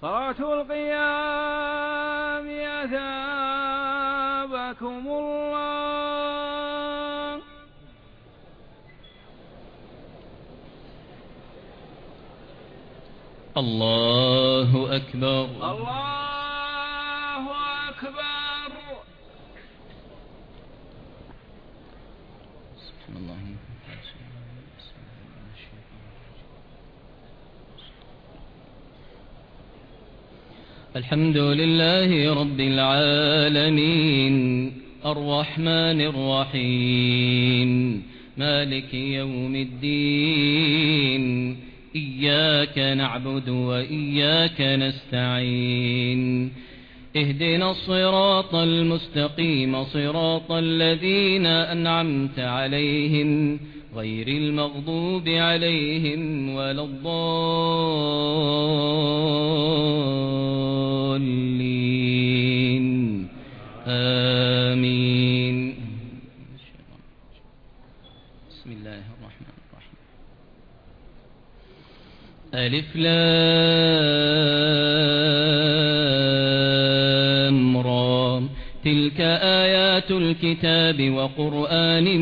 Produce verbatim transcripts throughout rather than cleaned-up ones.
صلاة القيام أثابكم الله. الله أكبر. الله أكبر. سبحان الله. الحمد لله رب العالمين الرحمن الرحيم مالك يوم الدين إياك نعبد وإياك نستعين اهدنا الصراط المستقيم صراط الذين أنعمت عليهم غير المغضوب عليهم ولا الضالين آمين. بسم الله الرحمن الرحيم. ألف لام را تلك آيات الكتاب وقرآن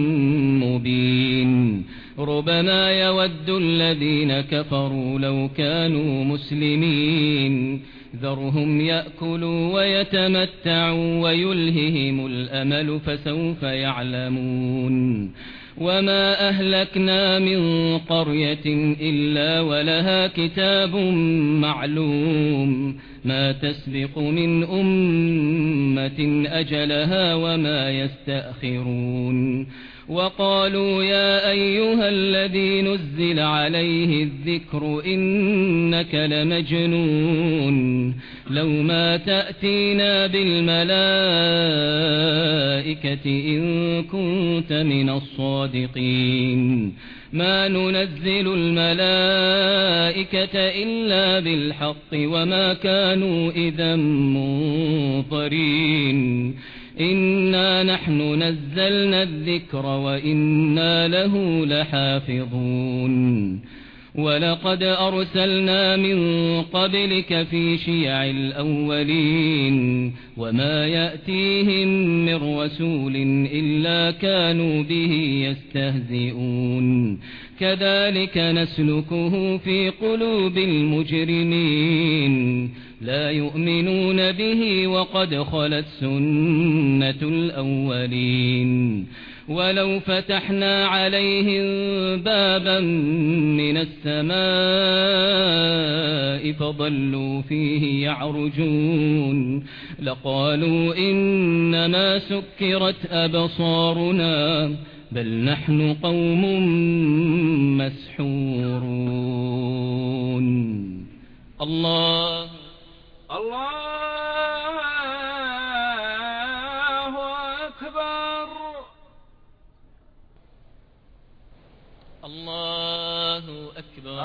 مبين ربما يود الذين كفروا لو كانوا مسلمين ذرهم يأكلوا ويتمتعوا ويلههم الأمل فسوف يعلمون وما أهلكنا من قرية إلا ولها كتاب معلوم ما تسبق من أمة أجلها وما يستأخرون وقالوا يا أيها الذي نزل عليه الذكر إنك لمجنون لو ما تأتينا بالملائكة إن كنت من الصادقين ما ننزل الملائكة إلا بالحق وما كانوا إذا منظرين إنا نحن نزلنا الذكر وإنا له لحافظون ولقد أرسلنا من قبلك في شيع الأولين وما يأتيهم من رسول إلا كانوا به يستهزئون كذلك نسلكه في قلوب المجرمين لا يؤمنون به وقد خلت سنة الأولين ولو فتحنا عليهم بابا من السماء فظلوا فيه يعرجون لقالوا إنما سكرت أبصارنا بل نحن قوم مسحورون. الله الله أكبر. الله أكبر.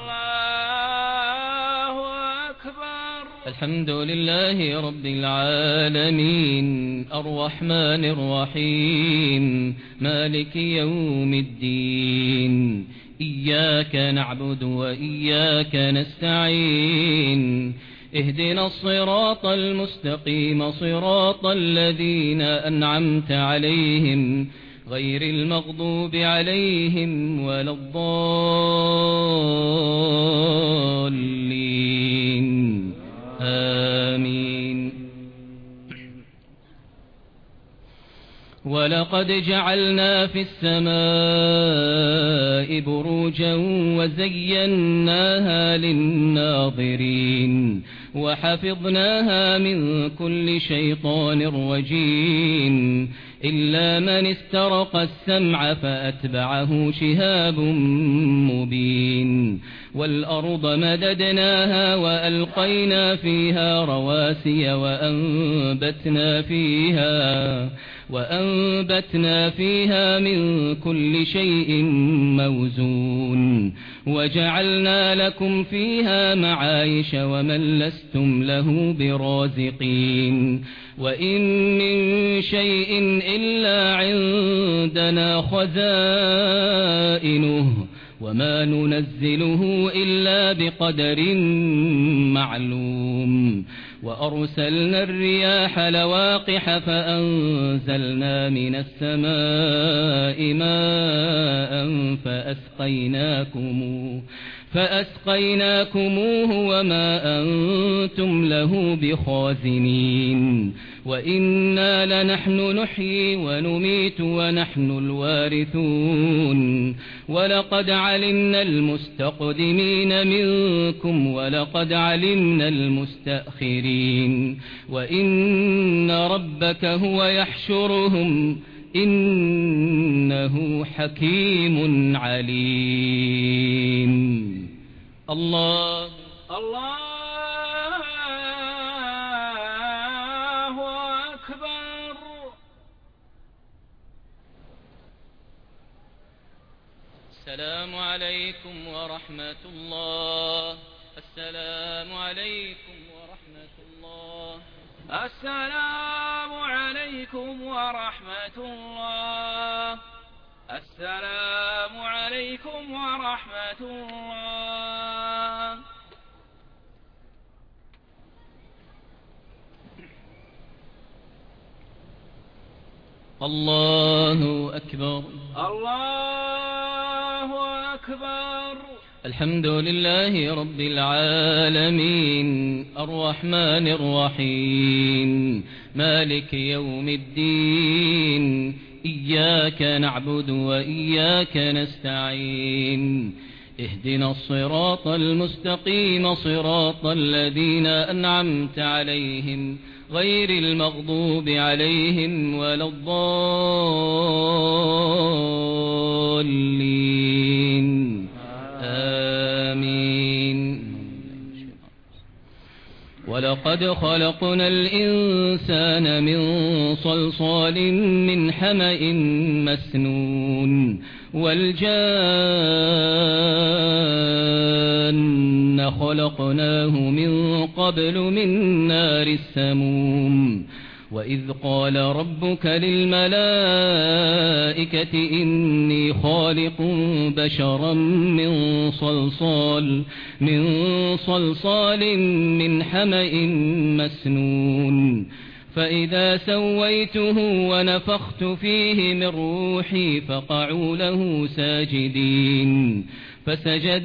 الله أكبر. الحمد لله رب العالمين الرحمن الرحيم مالك يوم الدين إياك نعبد وإياك نستعين اهدنا الصراط المستقيم صراط الذين أنعمت عليهم غير المغضوب عليهم ولا الضالين آمين. ولقد جعلنا في السماء بروجا وزيناها للناظرين وحفظناها من كل شيطان رجيم إلا من استرق السمع فأتبعه شهاب مبين والأرض مددناها وألقينا فيها رواسي وأنبتنا فيها وأنبتنا فيها من كل شيء موزون وجعلنا لكم فيها معايش ومن لستم له برازقين وإن من شيء إلا عندنا خزائنه وما ننزله إلا بقدر معلوم وأرسلنا الرياح لواقح فأنزلنا من السماء ماء فأسقيناكموه فأسقيناكموه وما أنتم له بخازنين وإنا لنحن نحيي ونميت ونحن الوارثون ولقد علمنا المستقدمين منكم ولقد علمنا المستأخرين وإن ربك هو يحشرهم إنه حكيم عليم. الله الله أكبر. السلام عليكم ورحمة الله. السلام عليكم ورحمة الله. السلام عليكم ورحمة الله. السلام عليكم ورحمة الله. الله أكبر. الله أكبر. الحمد لله رب العالمين الرحمن الرحيم مالك يوم الدين إياك نعبد وإياك نستعين اهدنا الصراط المستقيم صراط الذين أنعمت عليهم غير المغضوب عليهم ولا الضالين آمين. ولقد خلقنا الإنسان من صلصال من حمأ مسنون والجان خلقناه من قبل من نار السموم وإذ قال ربك للملائكة إني خالق بشرا من صلصال من صلصال من حمأ مسنون فإذا سويته ونفخت فيه من روحي فقعوا له ساجدين فسجد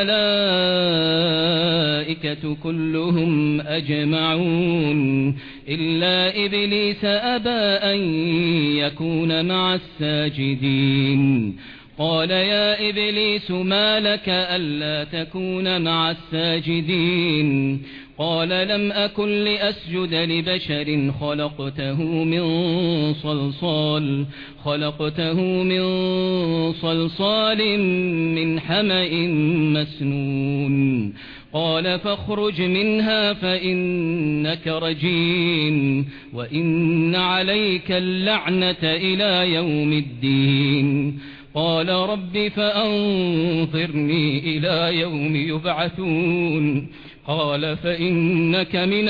الملائكة كلهم أجمعون إلا إبليس أبى أن يكون مع الساجدين قال يا إبليس ما لك ألا تكون مع الساجدين قال لم أكن لأسجد لبشر خلقته من صلصال خلقته من صلصال من حمأ مسنون قال فاخرج منها فإنك رجيم وإن عليك اللعنة إلى يوم الدين قال رب فأنظرني إلى يوم يبعثون قال فإنك من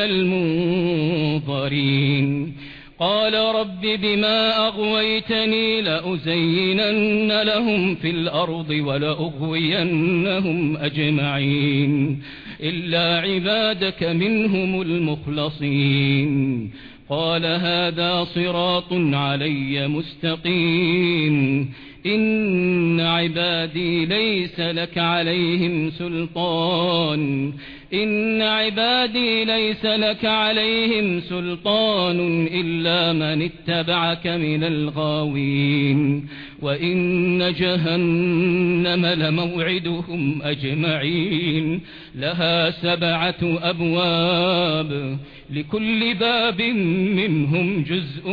المنظرين قال رب بما أغويتني لأزينن لهم في الأرض ولأغوينهم أجمعين إلا عبادك منهم المخلصين قال هذا صراط علي مستقيم إن عبادي ليس لك عليهم سلطان إن عبادي ليس لك عليهم سلطان إلا من اتبعك من الغاوين وإن جهنم لموعدهم أجمعين لها سبعة أبواب لكل باب منهم جزء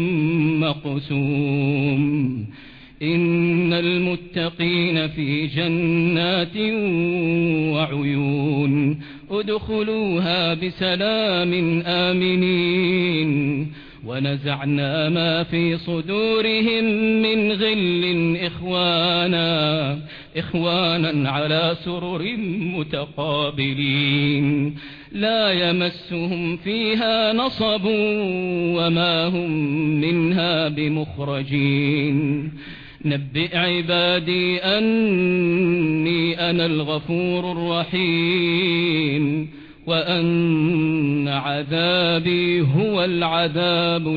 مقسوم إن المتقين في جنات وعيون ادخلوها بسلام آمنين ونزعنا ما في صدورهم من غل إخوانا إخوانا على سرر متقابلين لا يمسهم فيها نصب وما هم منها بمخرجين نبئ عبادي أني أنا الغفور الرحيم وأن عذابي هو العذاب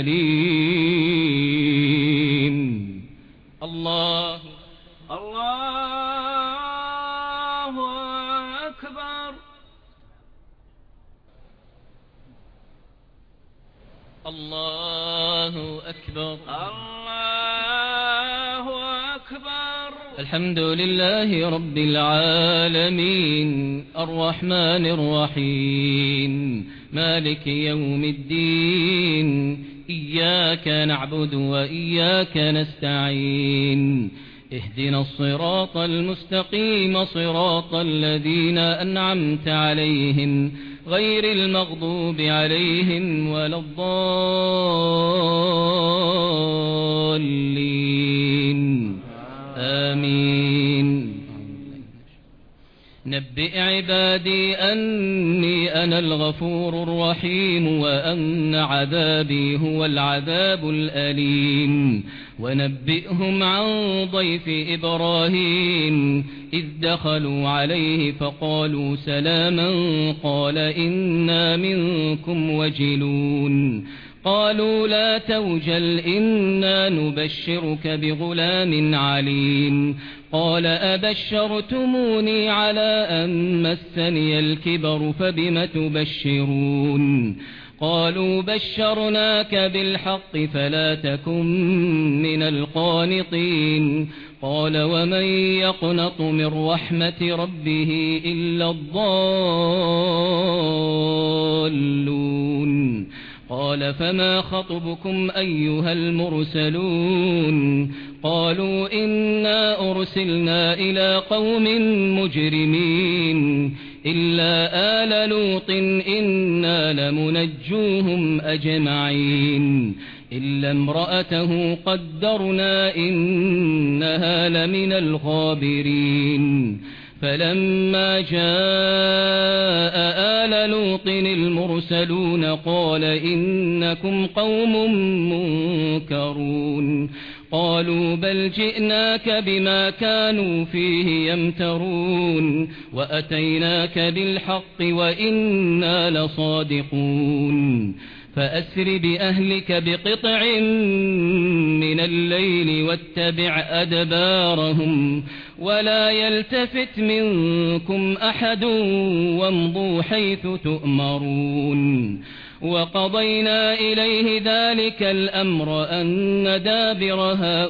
الأليم. الله الله أكبر. الله أكبر. الله أكبر. الحمد لله رب العالمين الرحمن الرحيم مالك يوم الدين إياك نعبد وإياك نستعين اهدنا الصراط المستقيم صراط الذين أنعمت عليهم غير المغضوب عليهم ولا الضالين آمين. نبئ عبادي أني أنا الغفور الرحيم وأن عذابي هو العذاب الأليم. ونبئهم عن ضيف إبراهيم إذ دخلوا عليه فقالوا سلاما قال إنا منكم وجلون قالوا لا توجل إنا نبشرك بغلام عليم قال أبشرتموني على أن مسني الكبر فبم تبشرون قالوا بشرناك بالحق فلا تكن من القانطين قال ومن يقنط من رحمة ربه إلا الضالون قال فما خطبكم أيها المرسلون قالوا إنا أرسلنا إلى قوم مجرمين إلا آل لوط إنا لمنجوهم أجمعين إلا امرأته قدرنا إنها لمن الغابرين فلما جاء آل لوط المرسلون قال إنكم قوم منكرون قالوا بل جئناك بما كانوا فيه يمترون وأتيناك بالحق وإنا لصادقون فأسر بأهلك بقطع من الليل واتبع أدبارهم ولا يلتفت منكم أحد وامضوا حيث تؤمرون وقضينا إليه ذلك الأمر أن دابر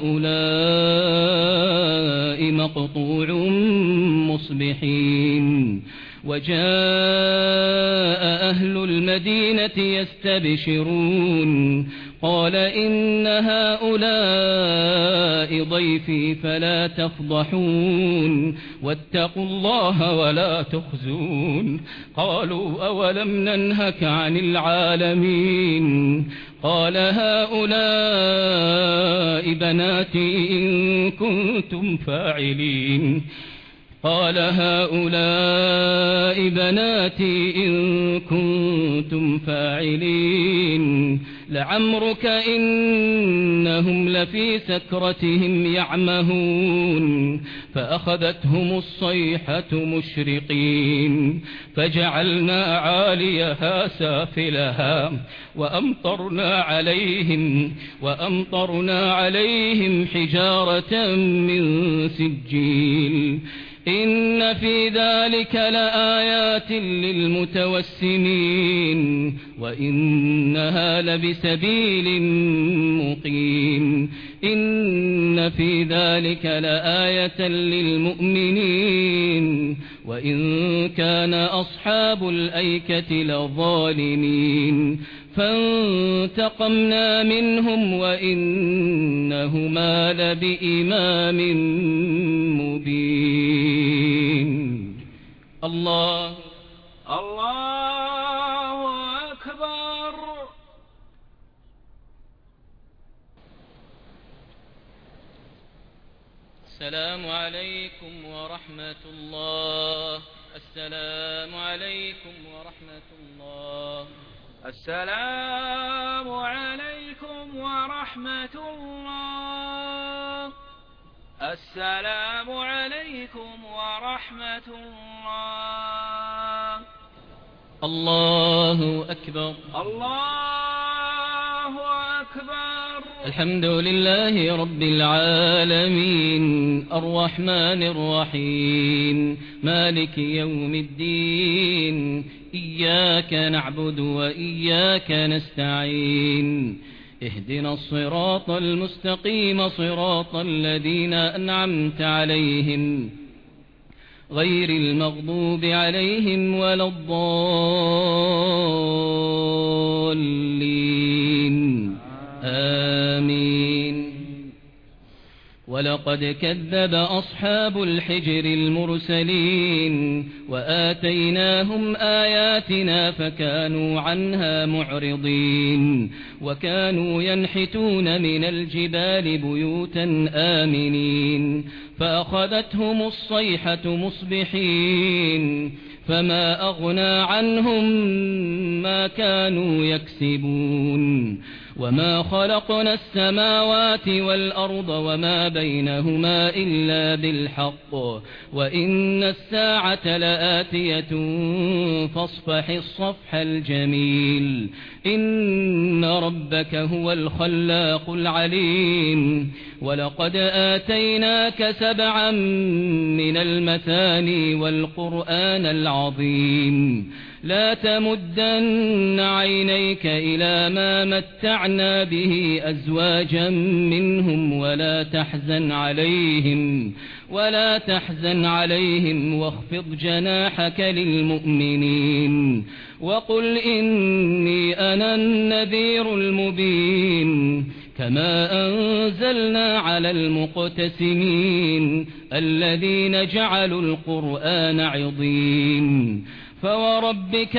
هؤلاء مقطوع مصبحين وجاء أهل المدينة يستبشرون قال إن هؤلاء ضيفي فلا تفضحون واتقوا الله ولا تخزون قالوا أولم ننهك عن العالمين قال هؤلاء بناتي إن كنتم فاعلين قال هؤلاء بناتي إن كنتم فاعلين لعمرك إنهم لفي سكرتهم يعمهون فأخذتهم الصيحة مشرقين فجعلنا عاليها سافلها وأمطرنا عليهم وأمطرنا عليهم حجارة من سجيل إن في ذلك لآيات للمتوسمين وإنها لبسبيل مقيم إن في ذلك لآية للمؤمنين وإن كان أصحاب الأيكة لظالمين فانتقمنا منهم وإنهما لبإمام مبين. الله الله أكبر. السلام عليكم ورحمة الله. السلام عليكم ورحمة الله. السلام عليكم ورحمة الله. السلام عليكم ورحمة الله. الله أكبر. الله أكبر. الحمد لله رب العالمين الرحمن الرحيم مالك يوم الدين إياك نعبد وإياك نستعين اهدنا الصراط المستقيم صراط الذين أنعمت عليهم غير المغضوب عليهم ولا الضالين آمين. ولقد كذب أصحاب الحجر المرسلين وآتيناهم آياتنا فكانوا عنها معرضين وكانوا ينحتون من الجبال بيوتا آمنين فأخذتهم الصيحة مصبحين فما أغنى عنهم ما كانوا يكسبون وما خلقنا السماوات والأرض وما بينهما إلا بالحق وإن الساعة لآتية فاصفح الصفح الجميل إن ربك هو الخلاق العليم. ولقد آتيناك سبعا من المثاني والقرآن العظيم لا تمدن عينيك إلى ما متعنا به أزواجا منهم ولا تحزن عليهم ولا تحزن عليهم واخفض جناحك للمؤمنين وقل إني أنا النذير المبين كما أنزلنا على المقتسمين الذين جعلوا القرآن عضين فوربك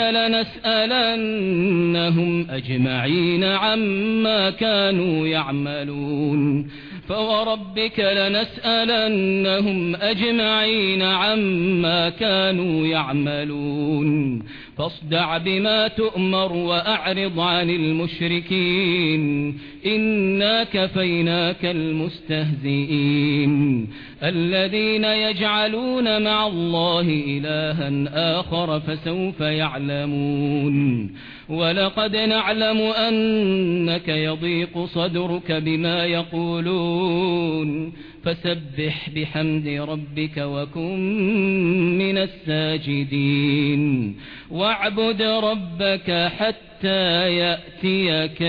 لنسألنهم أجمعين عما كانوا يعملون فوربك لنسألنهم أجمعين عما كانوا يعملون فاصدع بما تؤمر وأعرض عن المشركين إنا كفيناك المستهزئين الذين يجعلون مع الله إلها آخر فسوف يعلمون ولقد نعلم أنك يضيق صدرك بما يقولون فسبح بحمد ربك وكن من الساجدين واعبد ربك حتى يأتيك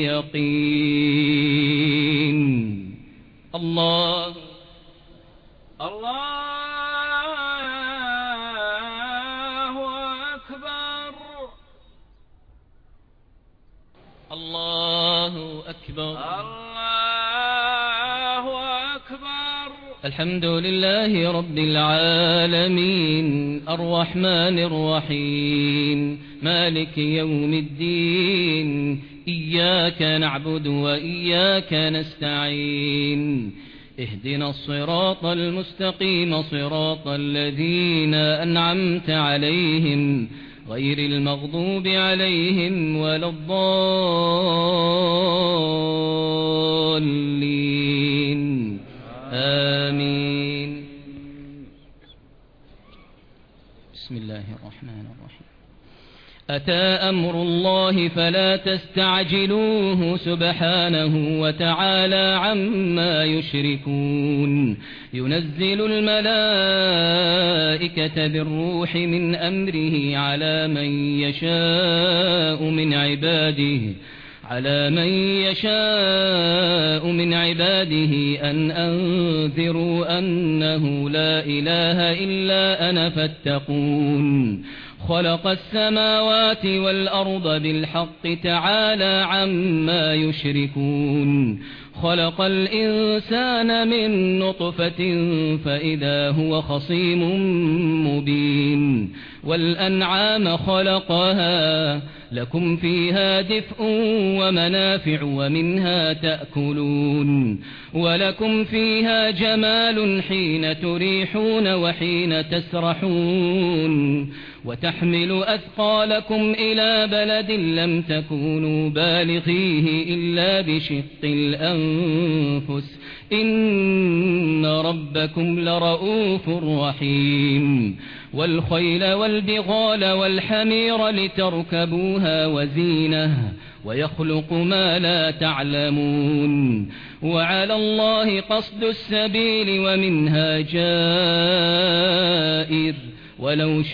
اليقين. الله الله أكبر. الله أكبر. الله أكبر. الحمد لله رب العالمين الرحمن الرحيم مالك يوم الدين إياك نعبد وإياك نستعين اهدنا الصراط المستقيم صراط الذين أنعمت عليهم غير المغضوب عليهم ولا الضالين آمين. بسم الله الرحمن الرحيم. أتى أمر الله فلا تستعجلوه سبحانه وتعالى عما يشركون ينزل الملائكة بالروح من أمره على من يشاء من عباده على من يشاء من عباده أن أنذروا أنه لا إله إلا أنا فاتقون خلق السماوات والأرض بالحق تعالى عما يشركون خلق الإنسان من نطفة فإذا هو خصيم مبين والأنعام خلقها لكم فيها دفء ومنافع ومنها تأكلون ولكم فيها جمال حين تريحون وحين تسرحون وتحمل أثقالكم إلى بلد لم تكونوا بالغيه إلا بشق الأنفس إن ربكم لرؤوف رحيم والخيل والبغال والحمير لتركبوها وزينة ويخلق ما لا تعلمون وعلى الله قصد السبيل ومنها جائر ولو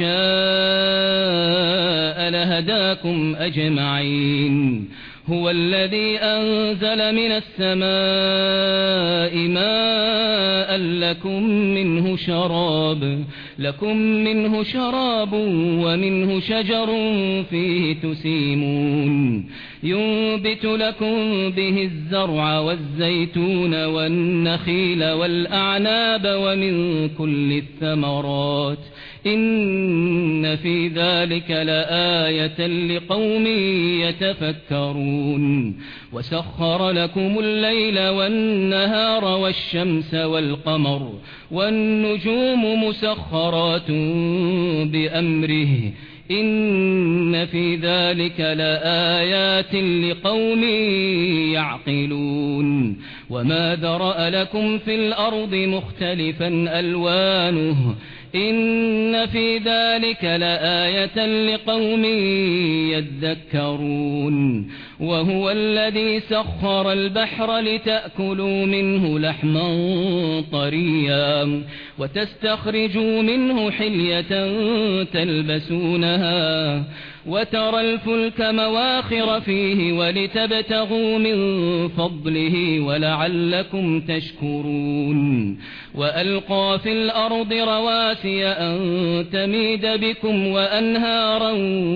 شاء لهداكم أجمعين هو الذي أنزل من السماء ماء لكم منه شراب لكم منه شراب ومنه شجر فيه تسيمون ينبت لكم به الزرع والزيتون والنخيل والأعناب ومن كل الثمرات إن في ذلك لآية لقوم يتفكرون وسخر لكم الليل والنهار والشمس والقمر والنجوم مسخرات بأمره إن في ذلك لآيات لقوم يعقلون وما ذرأ لكم في الأرض مختلفا ألوانه إن في ذلك لآية لقوم يذكرون وهو الذي سخر البحر لتأكلوا منه لحما طريا وتستخرجوا منه حلية تلبسونها وترى الفلك مواخر فيه ولتبتغوا من فضله ولعلكم تشكرون وألقى في الأرض رواسي أن تميد بكم وأنهارا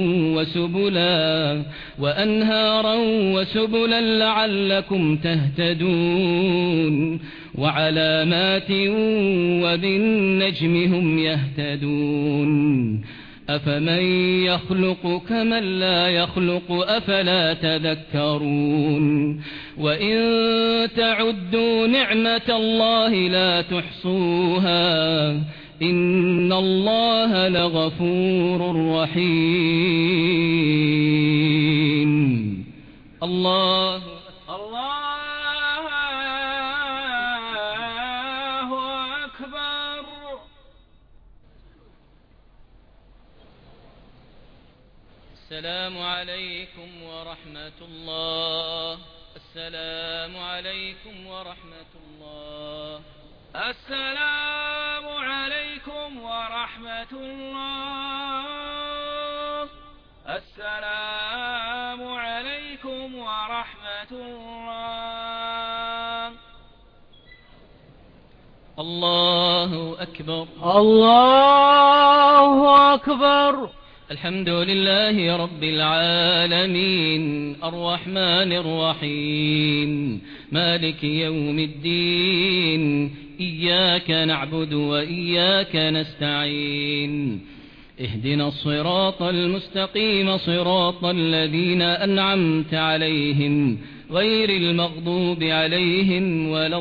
وسبلا وأنهارا وسبلا لعلكم تهتدون وعلامات وبالنجم هم يهتدون أفمن يخلق كمن لا يخلق أفلا تذكرون وإن تعدوا نعمة الله لا تحصوها إن الله لغفور رحيم الله الله أكبر. السلام عليكم ورحمة الله السلام عليكم ورحمة الله السلام عليكم ورحمة الله السلام عليكم ورحمة الله. الله أكبر الله أكبر. الحمد لله رب العالمين الرحمن الرحيم مالك يوم الدين إياك نعبد وإياك نستعين اهدنا الصراط المستقيم صراط الذين أنعمت عليهم غير المغضوب عليهم ولا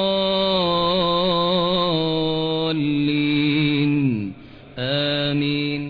الضالين آمين.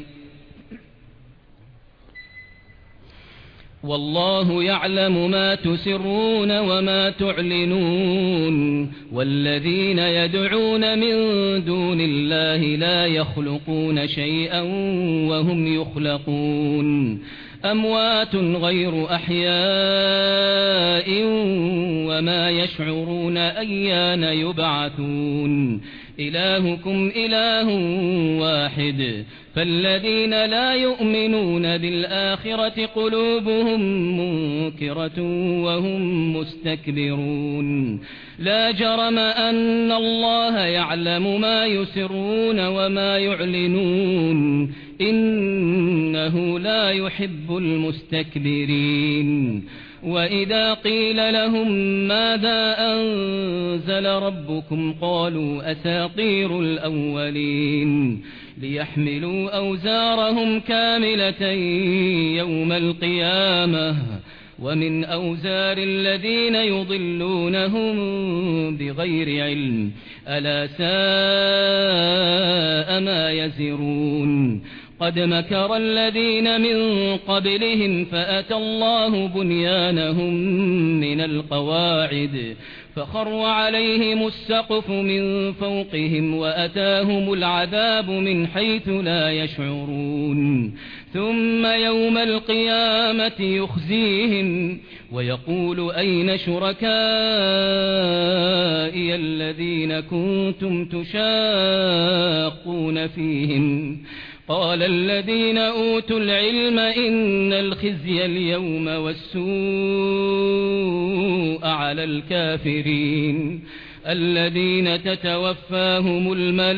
والله يعلم ما تسرون وما تعلنون والذين يدعون من دون الله لا يخلقون شيئا وهم يخلقون أموات غير أحياء وما يشعرون أيان يبعثون إلهكم إله واحد فالذين لا يؤمنون بالآخرة قلوبهم منكرة وهم مستكبرون لا جرم أن الله يعلم ما يسرون وما يعلنون إنه لا يحب المستكبرين. وإذا قيل لهم ماذا أنزل ربكم قالوا أساطير الأولين ليحملوا أوزارهم كاملة يوم القيامة ومن أوزار الذين يضلونهم بغير علم ألا ساء ما يزرون. قد مكر الذين من قبلهم فأتى الله بنيانهم من القواعد فخر عليهم السقف من فوقهم وأتاهم العذاب من حيث لا يشعرون ثم يوم القيامة يخزيهم ويقول أين شركائي الذين كنتم تشاقون فيهم قال الذين أوتوا العلم إن الخزي اليوم والسوء على الكافرين الذين تتوفاهم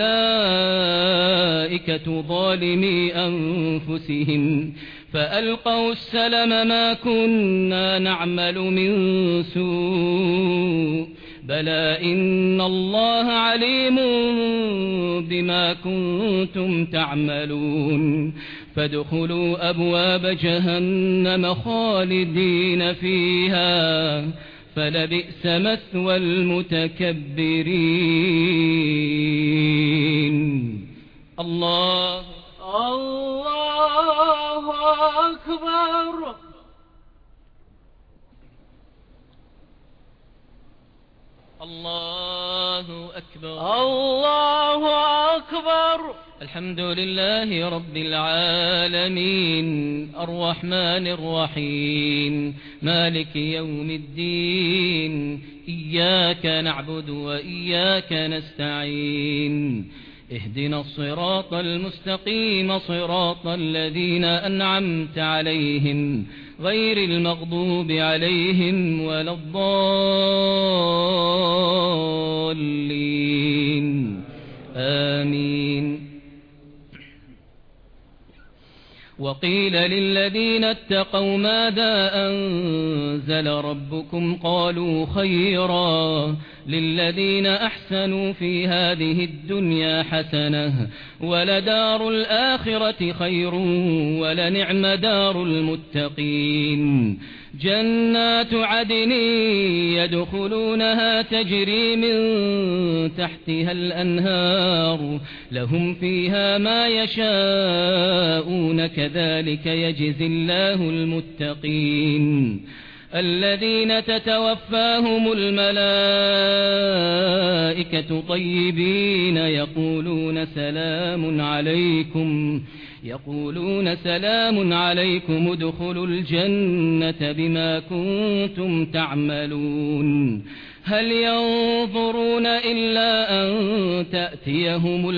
الملائكة ظالمي أنفسهم فألقوا السلم ما كنا نعمل من سوء بلى إن الله عليم بما كنتم تعملون فادخلوا أبواب جهنم خالدين فيها فلبئس مثوى المتكبرين. الله الله أكبر. الله أكبر. الله أكبر. الحمد لله رب العالمين الرحمن الرحيم مالك يوم الدين إياك نعبد وإياك نستعين اهدنا الصراط المستقيم صراط الذين أنعمت عليهم غير المغضوب عليهم ولا الضالين آمين. وقيل للذين اتقوا ماذا أنزل ربكم قالوا خيرا للذين أحسنوا في هذه الدنيا حسنة ولدار الآخرة خير ولنعم دار المتقين جنات عدن يدخلونها تجري من تحتها الأنهار لهم فيها ما يشاءون كذلك يجزي الله المتقين الذين تتوفاهم الملائكة طيبين يقولون سلام عليكم يقولون سلام عليكم ادخلوا الجنة بما كنتم تعملون هل ينظرون إلا أن تأتيهم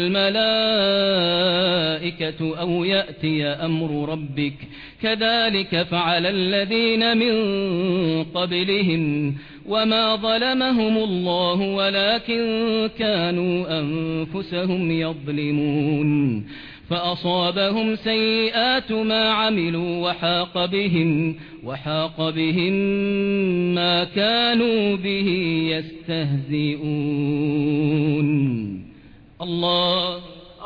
الملائكة أو يأتي أمر ربك كذلك فعل الذين من قبلهم وما ظلمهم الله ولكن كانوا أنفسهم يظلمون فأصابهم سيئات ما عملوا وحاق بهم وحاق بهم ما كانوا به يستهزئون. الله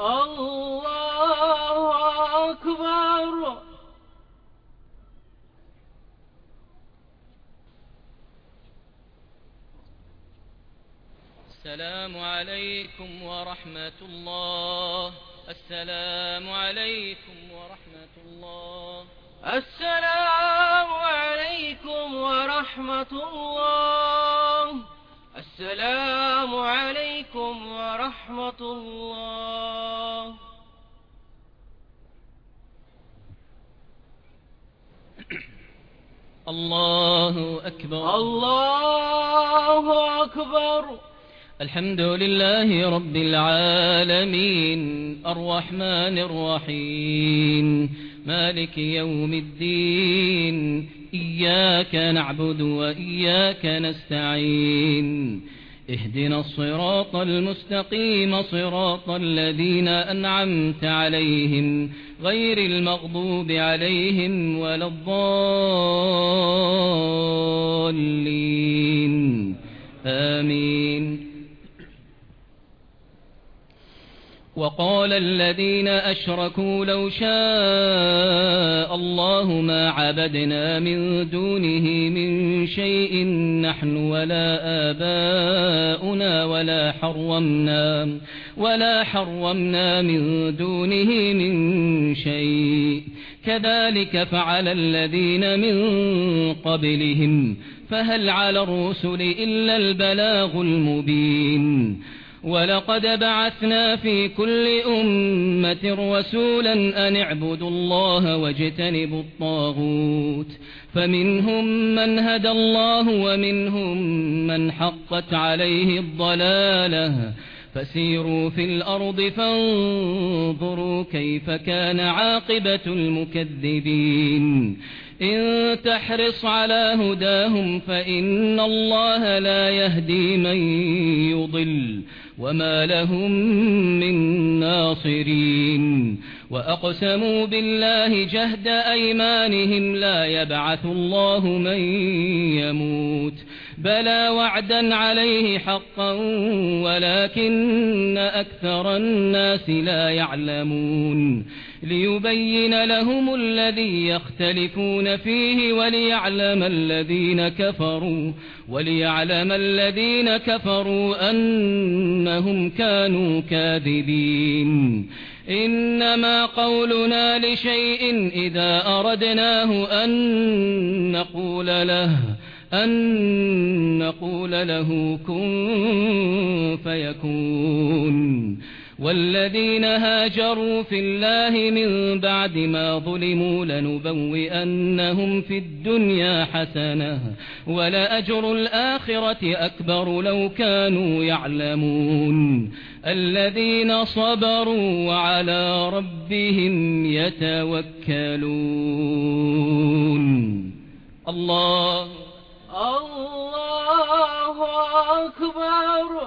الله أكبر. السلام عليكم ورحمة الله. السلام عليكم ورحمة الله. السلام عليكم ورحمة الله. السلام عليكم ورحمة الله. الله أكبر. الله أكبر. الحمد لله رب العالمين الرحمن الرحيم مالك يوم الدين إياك نعبد وإياك نستعين اهدنا الصراط المستقيم صراط الذين أنعمت عليهم غير المغضوب عليهم ولا الضالين آمين. وقال الذين أشركوا لو شاء الله ما عبدنا من دونه من شيء نحن ولا آباؤنا ولا حرمنا ولا حرمنا من دونه من شيء كذلك فعل الذين من قبلهم فهل على الرسل إلا البلاغ المبين ولقد بعثنا في كل أمة رسولا أن اعبدوا الله واجتنبوا الطاغوت فمنهم من هدى الله ومنهم من حقت عليه الضلالة فسيروا في الأرض فانظروا كيف كان عاقبة المكذبين إن تحرص على هداهم فإن الله لا يهدي من يضل وما لهم من ناصرين وأقسموا بالله جهد أيمانهم لا يبعث الله من يموت بلى وعدا عليه حقا ولكن أكثر الناس لا يعلمون ليبين لهم الذي يختلفون فيه وليعلم الذين كفروا وليعلم الذين كفروا أنهم كانوا كاذبين إنما قولنا لشيء إذا أردناه أن نقول له أن نقول له كن فيكون والذين هاجروا في الله من بعد ما ظلموا لنبوئنهم في الدنيا حسنة ولأجر الآخرة أكبر لو كانوا يعلمون الذين صبروا وعلى ربهم يتوكلون الله الله أكبر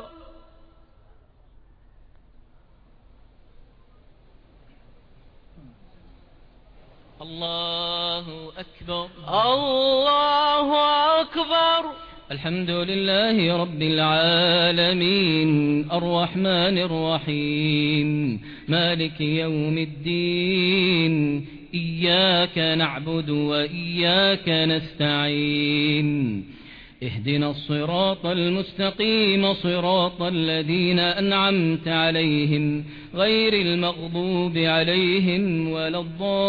الله أكبر الله أكبر الحمد لله رب العالمين الرحمن الرحيم مالك يوم الدين إياك نعبد وإياك نستعين اهدنا الصراط المستقيم صراط الذين أنعمت عليهم غير المغضوب عليهم ولا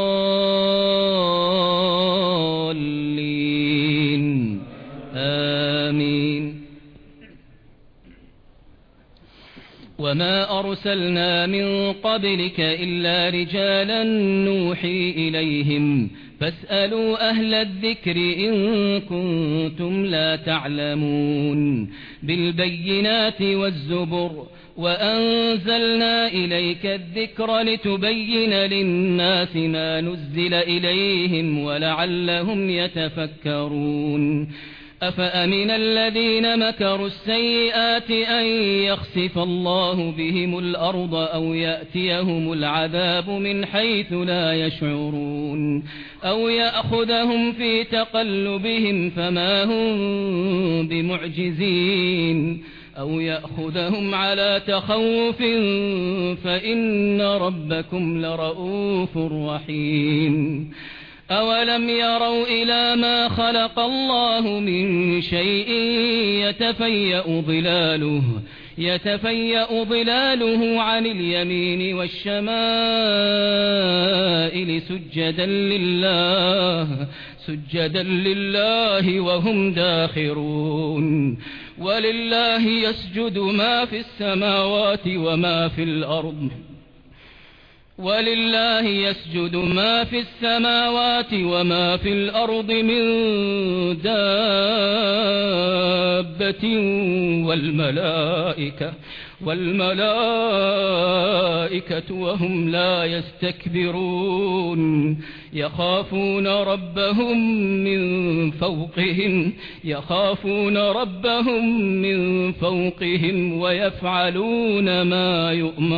الضالين آمين وما أرسلنا من قبلك إلا رجالا نوحي إليهم فاسألوا أهل الذكر إن كنتم لا تعلمون بالبينات والزبر وأنزلنا إليك الذكر لتبين للناس ما نزل إليهم ولعلهم يتفكرون أفأمن الذين مكروا السيئات أن يخسف الله بهم الأرض أو يأتيهم العذاب من حيث لا يشعرون أو يأخذهم في تقلبهم فما هم بمعجزين أو يأخذهم على تخوف فإن ربكم لرؤوف رحيم أولم يروا إلى ما خلق الله من شيء يتفيأ ظلاله يتفيأ ظلاله عن اليمين والشمائل سجدا لله سجدا لله وهم داخرون ولله يسجد ما في السماوات وما في الأرض ولله يسجد ما في السماوات وما في الأرض من دابة والملائكة والملائكة وهم لا يستكبرون يخافون ربهم من فوقهم يخافون ربهم من فوقهم ويفعلون ما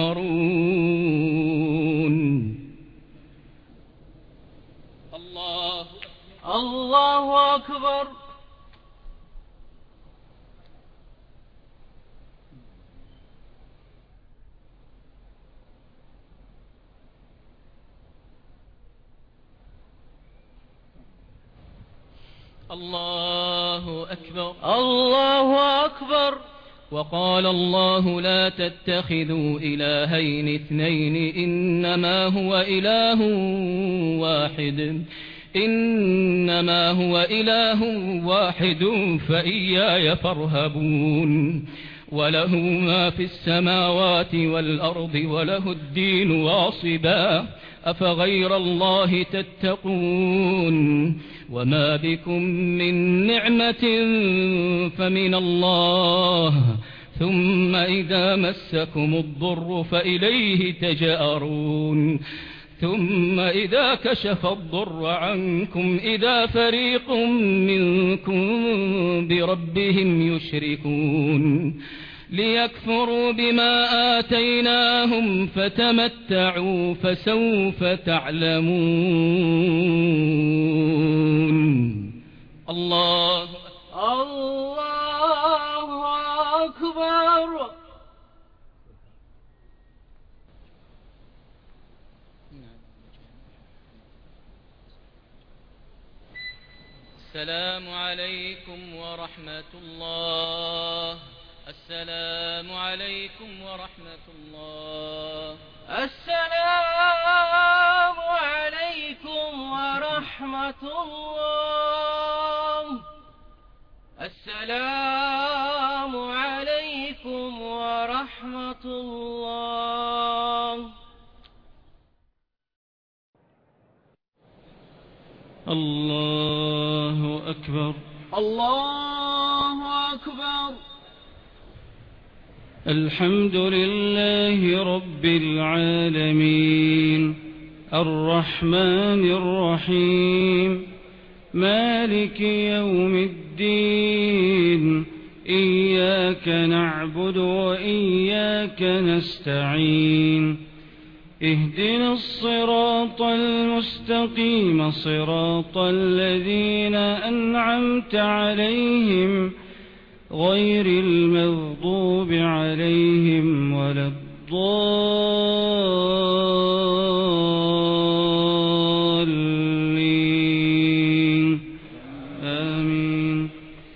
يؤمرون الله الله أكبر الله أكبر الله أكبر وقال الله لا تتخذوا إلهين اثنين إنما هو إله واحد إنما هو إله واحد فإياي فارهبون وله ما في السماوات والأرض وله الدين واصبا أفغير الله تتقون وما بكم من نعمة فمن الله ثم إذا مسكم الضر فإليه تجأرون ثم إذا كشف الضر عنكم إذا فريق منكم بربهم يشركون ليكفروا بما آتيناهم فتمتعوا فسوف تعلمون. الله الله أكبر. السلام عليكم ورحمة الله. السلام عليكم ورحمة الله. السلام عليكم ورحمة الله. السلام عليكم ورحمة الله. الله أكبر. الله أكبر. الحمد لله رب العالمين الرحمن الرحيم مالك يوم الدين إياك نعبد وإياك نستعين اهدنا الصراط المستقيم صراط الذين أنعمت عليهم غير المغضوب عليهم ولا الضالين آمين.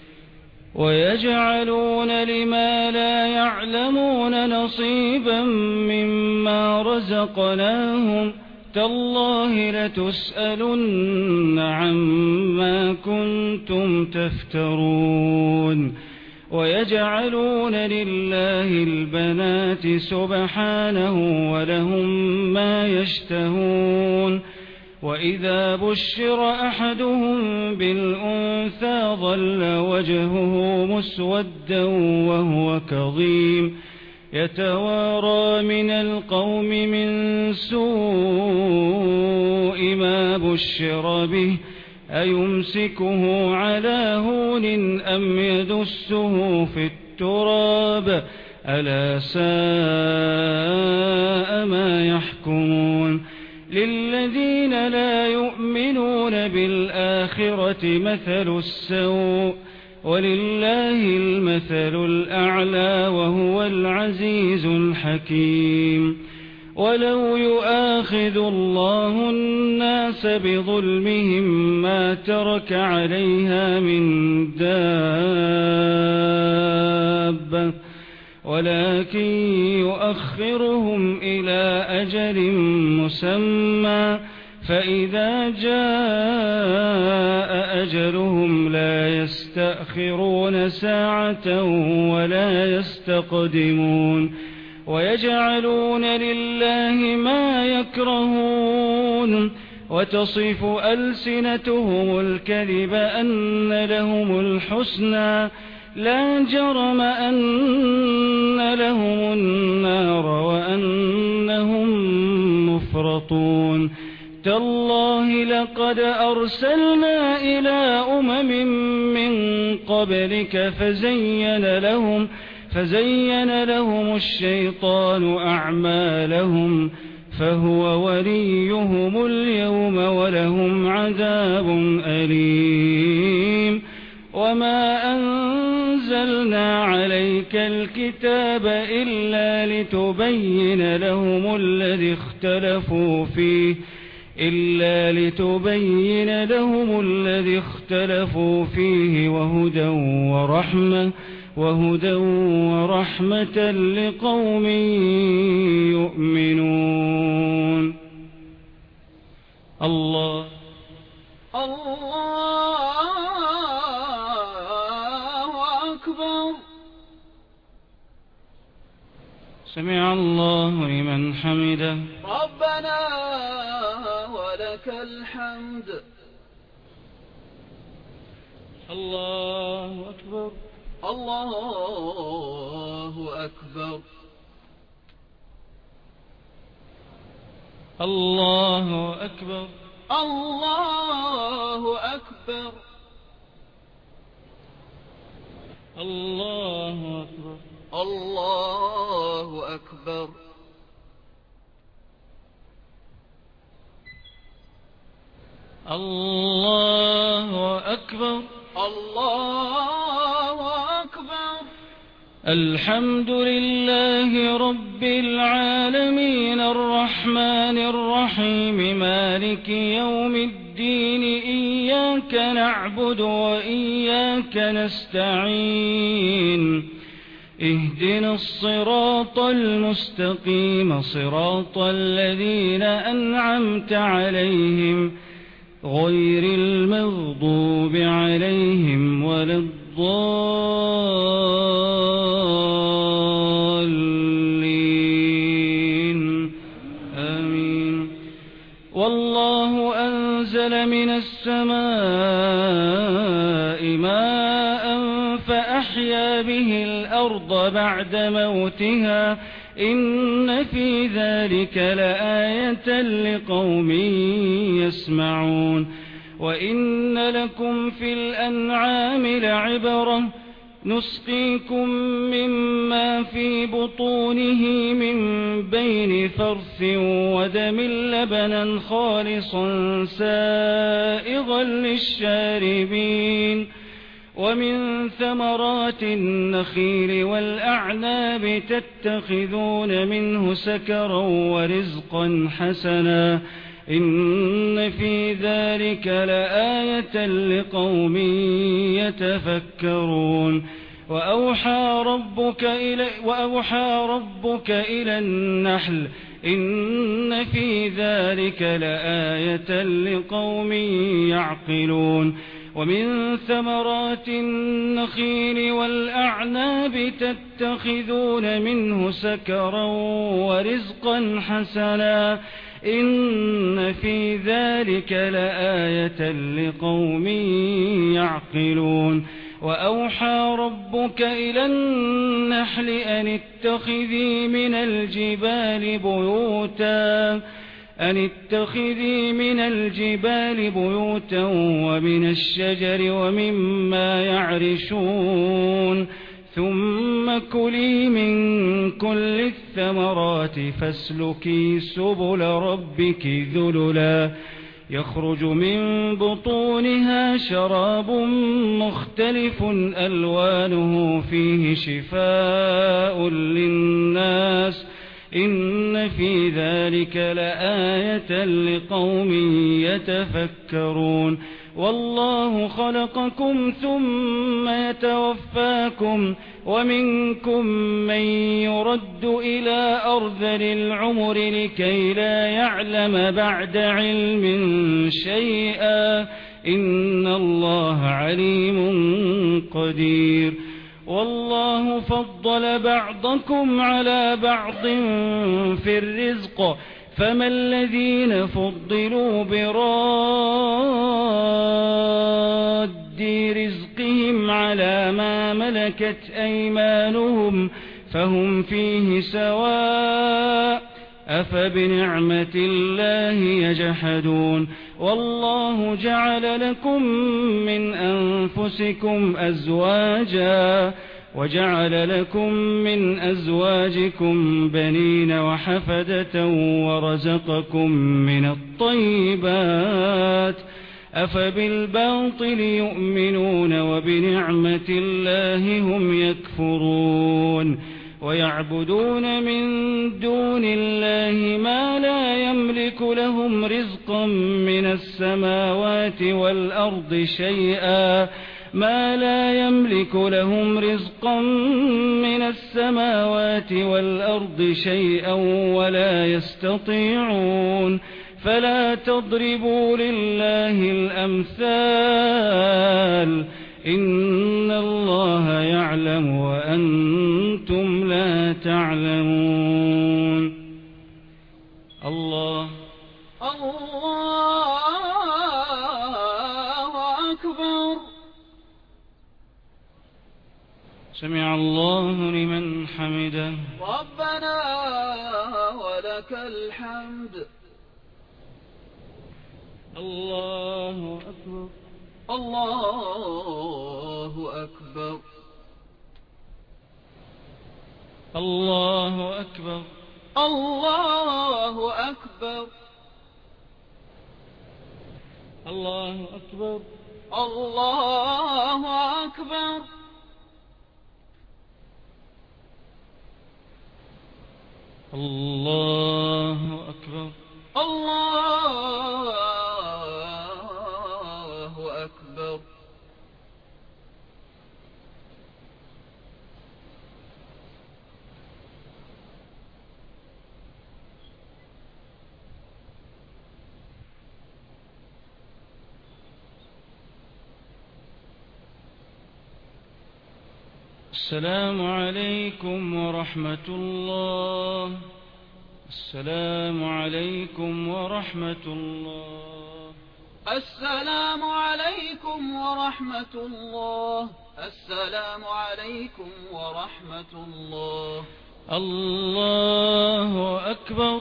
ويجعلون لما لا يعلمون نصيبا مما رزقناهم تالله لتسألن عما كنتم تفترون. ويجعلون لله البنات سبحانه ولهم ما يشتهون. وإذا بشر أحدهم بالأنثى ظل وجهه مسودا وهو كظيم يتوارى من القوم من سوء ما بشر به أيمسكه على هون أم يدسه في التراب ألا ساء ما يحكمون. للذين لا يؤمنون بالآخرة مثل السوء ولله المثل الأعلى وهو العزيز الحكيم. ولو يؤاخذ الله الناس بظلمهم ما ترك عليها من دابة ولكن يؤخرهم إلى أجل مسمى فإذا جاء أجلهم لا يستأخرون ساعة ولا يستقدمون. ويجعلون لله ما يكرهون وتصف ألسنتهم الكذب أن لهم الحسنى لا جرم أن لهم النار وأنهم مفرطون. تالله لقد أرسلنا إلى أمم من قبلك فزين لهم فزين لهم الشيطان أعمالهم فهو وليهم اليوم ولهم عذاب أليم. وما أنزلنا عليك الكتاب إلا لتبين لهم الذي اختلفوا فيه إلا لتبين لهم الذي اختلفوا فيه وهدى ورحمة وهدى ورحمة لقوم يؤمنون. الله الله أكبر. سمع الله لمن حمده. ربنا ولك الحمد. الله أكبر. الله أكبر. الله أكبر. الله أكبر. الله أكبر. الله أكبر. الله أكبر. الله أكبر. الحمد لله رب العالمين الرحمن الرحيم مالك يوم الدين إياك نعبد وإياك نستعين اهدنا الصراط المستقيم صراط الذين أنعمت عليهم غير المغضوب عليهم ولا الضالين آمين. والله أنزل من السماء ماء فأحيا به الأرض بعد موتها إن في ذلك لآية لقوم يسمعون. وإن لكم في الأنعام لعبرة نسقيكم مما في بطونه من بين فرث ودم لبنا خالصا سائغا للشاربين ومن ثمرات النخيل والأعناب تتخذون منه سكرا ورزقا حسنا إن في ذلك لآية لقوم يتفكرون. وأوحى ربك إلى, وأوحى ربك إلى النحل إن في ذلك لآية لقوم يعقلون. ومن ثمرات النخيل والأعناب تتخذون منه سكرا ورزقا حسنا إن في ذلك لآية لقوم يعقلون. وأوحى ربك إلى النحل أن اتخذي من الجبال بيوتا أن اتخذي من الجبال بيوتا ومن الشجر ومما يعرشون ثم كلي من كل الثمرات فاسلكي سبل ربك ذللا يخرج من بطونها شراب مختلف ألوانه فيه شفاء للناس إن في ذلك لآية لقوم يتفكرون. والله خلقكم ثم يتوفاكم ومنكم من يرد إلى أرذل العمر لكي لا يعلم بعد علم شيئا إن الله عليم قدير. والله فضل بعضكم على بعض في الرزق فما الذين فضلوا براد رزقهم على ما ملكت أيمانهم فهم فيه سواء أفبنعمة الله يجحدون. والله جعل لكم من أنفسكم أزواجا وجعل لكم من أزواجكم بنين وحفدة ورزقكم من الطيبات أفبالباطل يؤمنون وبنعمة الله هم يكفرون. ويعبدون من دون الله ما لا يملك لهم رزقا من السماوات والأرض شيئا ما لا يملك لهم رزقا من السماوات والأرض شيئا ولا يستطيعون فلا تضربوا لله الأمثال إن الله يعلم وأنتم لا تعلمون. الله الله أكبر. سمع الله لمن حمده. ربنا ولك الحمد. الله أكبر. الله أكبر. الله أكبر. الله أكبر. الله أكبر. الله أكبر. الله أكبر. الله أكبر. السلام عليكم ورحمة الله. السلام عليكم ورحمة الله. السلام عليكم ورحمة الله. السلام عليكم ورحمة الله. الله أكبر.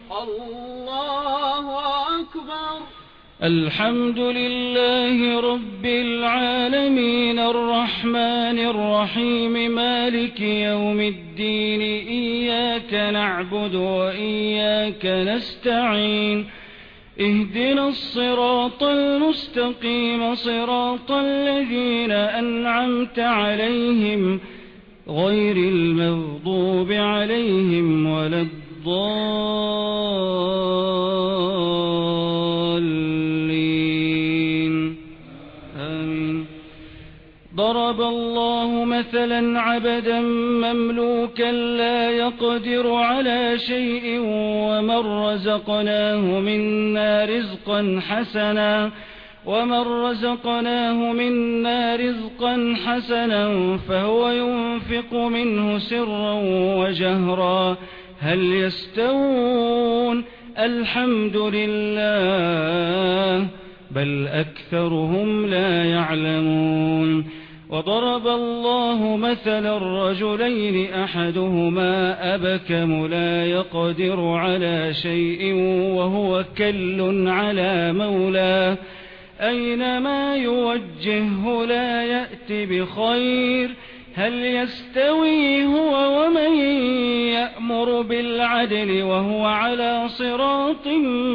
الله أكبر. الحمد لله رب العالمين الرحمن الرحيم مالك يوم الدين إياك نعبد وإياك نستعين اهدنا الصراط المستقيم صراط الذين أنعمت عليهم غير المغضوب عليهم ولا الضالين آمين. ضرب الله مثلا عبدا مملوكا لا يقدر على شيء ومن رزقناه منا رزقا حسنا ومن رزقناه منا رزقا حسنا فهو ينفق منه سرا وجهرا هل يستوون الحمد لله بل أكثرهم لا يعلمون. وضرب الله مثلا الرجلين أحدهما أبكم لا يقدر على شيء وهو كل على مولاه أينما يوجهه لا يأتي بخير هل يستوي هو ومن يأمر بالعدل وهو على صراط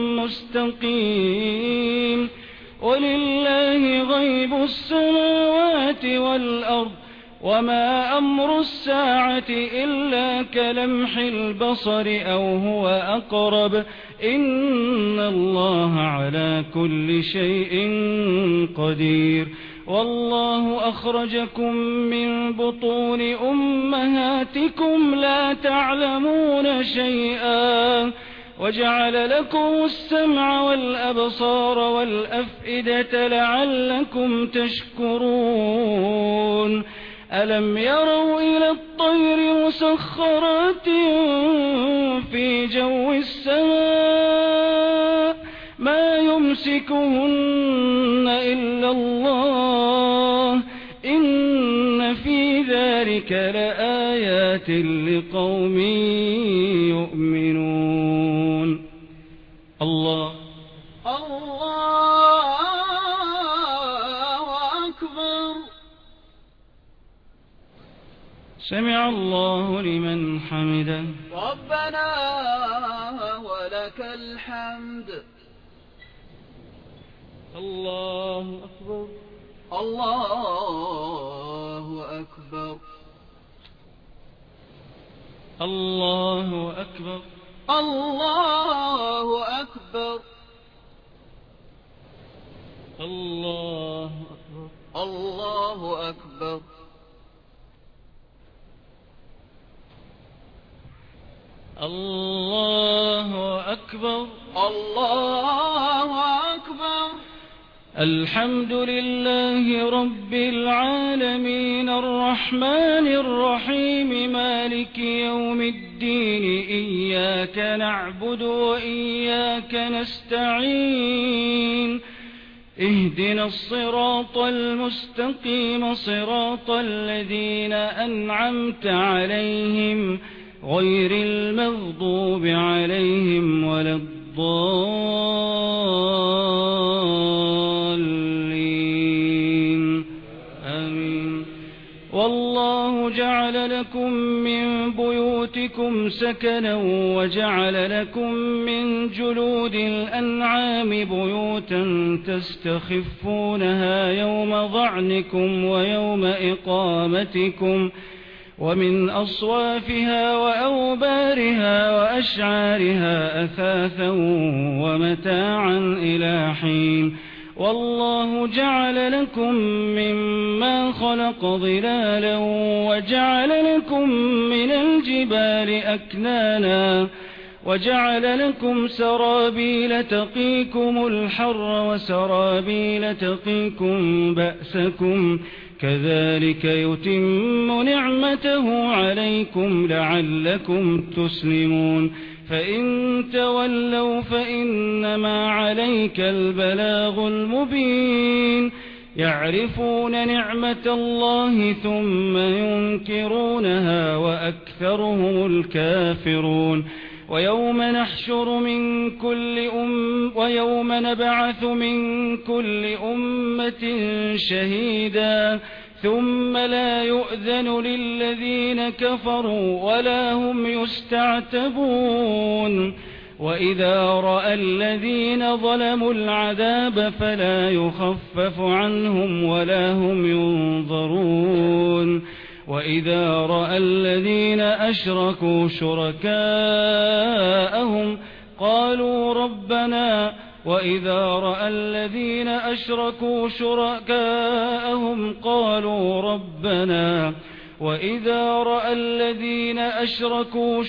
مستقيم. ولله غيب السماوات والأرض وما أمر الساعة إلا كلمح البصر أو هو أقرب إن الله على كل شيء قدير. والله أخرجكم من بطون أمهاتكم لا تعلمون شيئا وجعل لكم السمع والأبصار والأفئدة لعلكم تشكرون. ألم يروا إلى الطير مسخرات في جو السماء ما يمسكهن إلا الله إن في ذلك لآيات لقوم يؤمنون. الله الله أكبر. سمع الله لمن حمده. ربنا ولك الحمد. الله أكبر. الله أكبر. الله أكبر. الله أكبر. الله أكبر. الله أكبر. الله أكبر. الله أكبر. الحمد لله رب العالمين الرحمن الرحيم مالك يوم الدين إياك نعبد وإياك نستعين اهدنا الصراط المستقيم صراط الذين أنعمت عليهم غير المغضوب عليهم ولا الضالين آمين. والله جعل لكم من بيوتكم سكنا وجعل لكم من جلود الأنعام بيوتا تستخفونها يوم ظعنكم ويوم إقامتكم ومن أصوافها وأوبارها وأشعارها أثاثا ومتاعا إلى حين. والله جعل لكم مما خلق ظلالا وجعل لكم من الجبال أكنانا وجعل لكم سرابيل تقيكم الحر وسرابيل تقيكم بأسكم كذلك يتم نعمته عليكم لعلكم تسلمون. فإن تولوا فإنما عليك البلاغ المبين. يعرفون نعمة الله ثم ينكرونها وأكثرهم الكافرون. ويوم نحشر من كل أم ويوم نبعث من كل أمة شهيدا ثم لا يؤذن للذين كفروا ولا هم يستعتبون. وإذا رأى الذين ظلموا العذاب فلا يخفف عنهم ولا هم ينظرون. وإذا رأى الذين أشركوا شركاءهم قالوا ربنا وإذا رأى الذين أشركوا شركاءهم قالوا ربنا وإذا رأى الذين أشركوا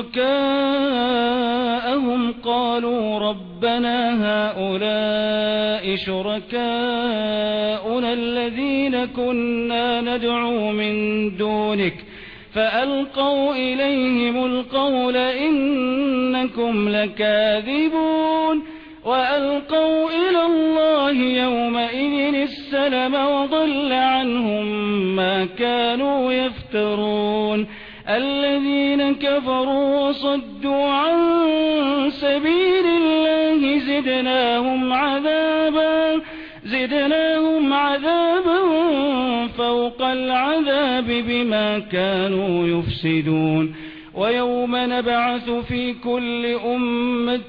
شركاءهم قالوا ربنا هؤلاء شركاؤنا الذين كنا ندعو من دونك فألقوا إليهم القول إنكم لكاذبون. وألقوا إلى الله يومئذ السلم وضل عنهم ما كانوا يفترون. الذين كفروا وصدوا عن سبيل الله زدناهم عذابا زدناهم عذابا فوق العذاب بما كانوا يفسدون. ويوم نبعث في كل أمة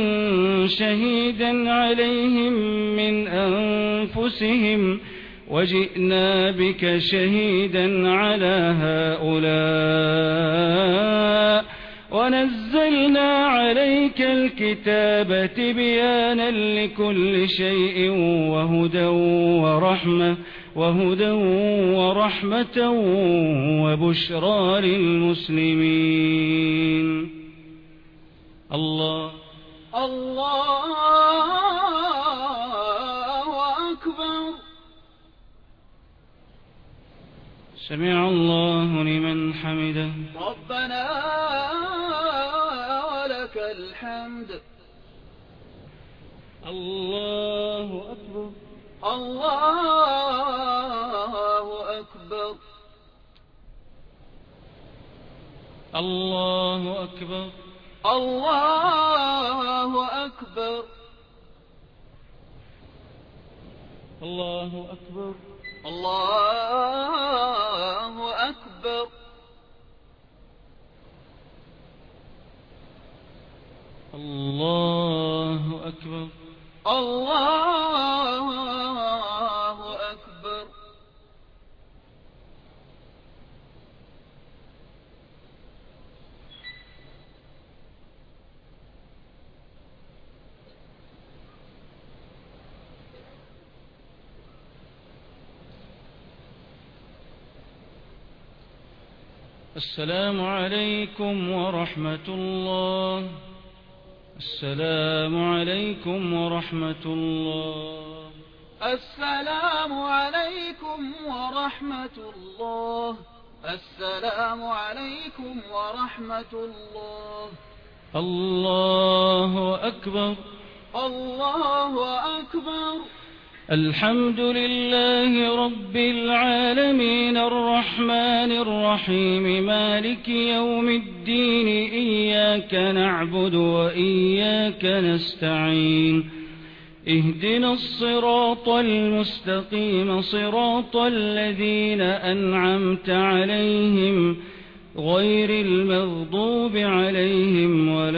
شهيدا عليهم من أنفسهم وجئنا بك شهيدا على هؤلاء ونزلنا عليك الكتاب تبيانا لكل شيء وهدى ورحمة وهدى ورحمة وبشرى للمسلمين. الله الله أكبر. سمع الله لمن حمده. ربنا ولك الحمد. الله أكبر. الله أكبر. الله أكبر. الله أكبر. الله أكبر. الله أكبر. الله أكبر. الله أكبر. السلام عليكم ورحمة الله. السلام عليكم ورحمة الله. السلام عليكم ورحمة الله. السلام عليكم ورحمة الله. الله أكبر. الله أكبر. الحمد لله رب العالمين الرحمن الرحيم مالك يوم الدين إياك نعبد وإياك نستعين اهدنا الصراط المستقيم صراط الذين أنعمت عليهم غير المغضوب عليهم ولا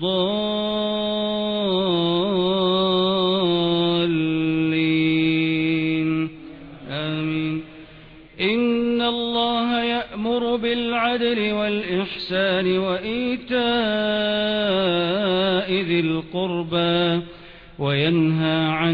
الضالين آمين. إن الله يأمر بالعدل والإحسان وإيتاء ذي القربى وينهى عن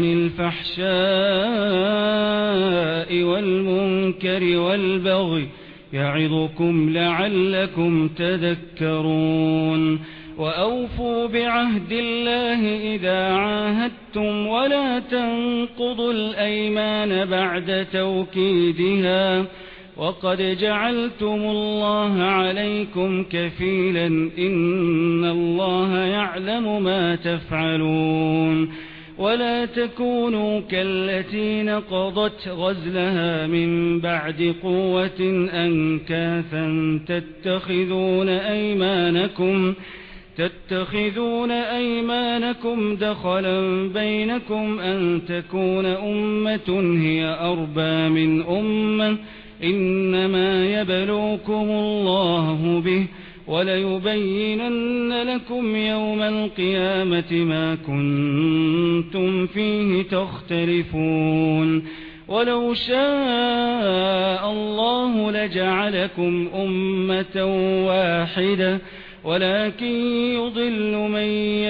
الفحشاء والمنكر والبغي يعظكم لعلكم تذكرون. وأوفوا بعهد الله إذا عاهدتم ولا تنقضوا الأيمان بعد توكيدها وقد جعلتم الله عليكم كفيلا إن الله يعلم ما تفعلون. ولا تكونوا كالتي نقضت غزلها من بعد قوة أنكاثا تتخذون أيمانكم تتخذون أيمانكم دخلا بينكم أن تكون أمة هي أربى من أمة إنما يبلوكم الله به وليبينن لكم يوم القيامة ما كنتم فيه تختلفون. ولو شاء الله لجعلكم أمة واحدة ولكن يضل من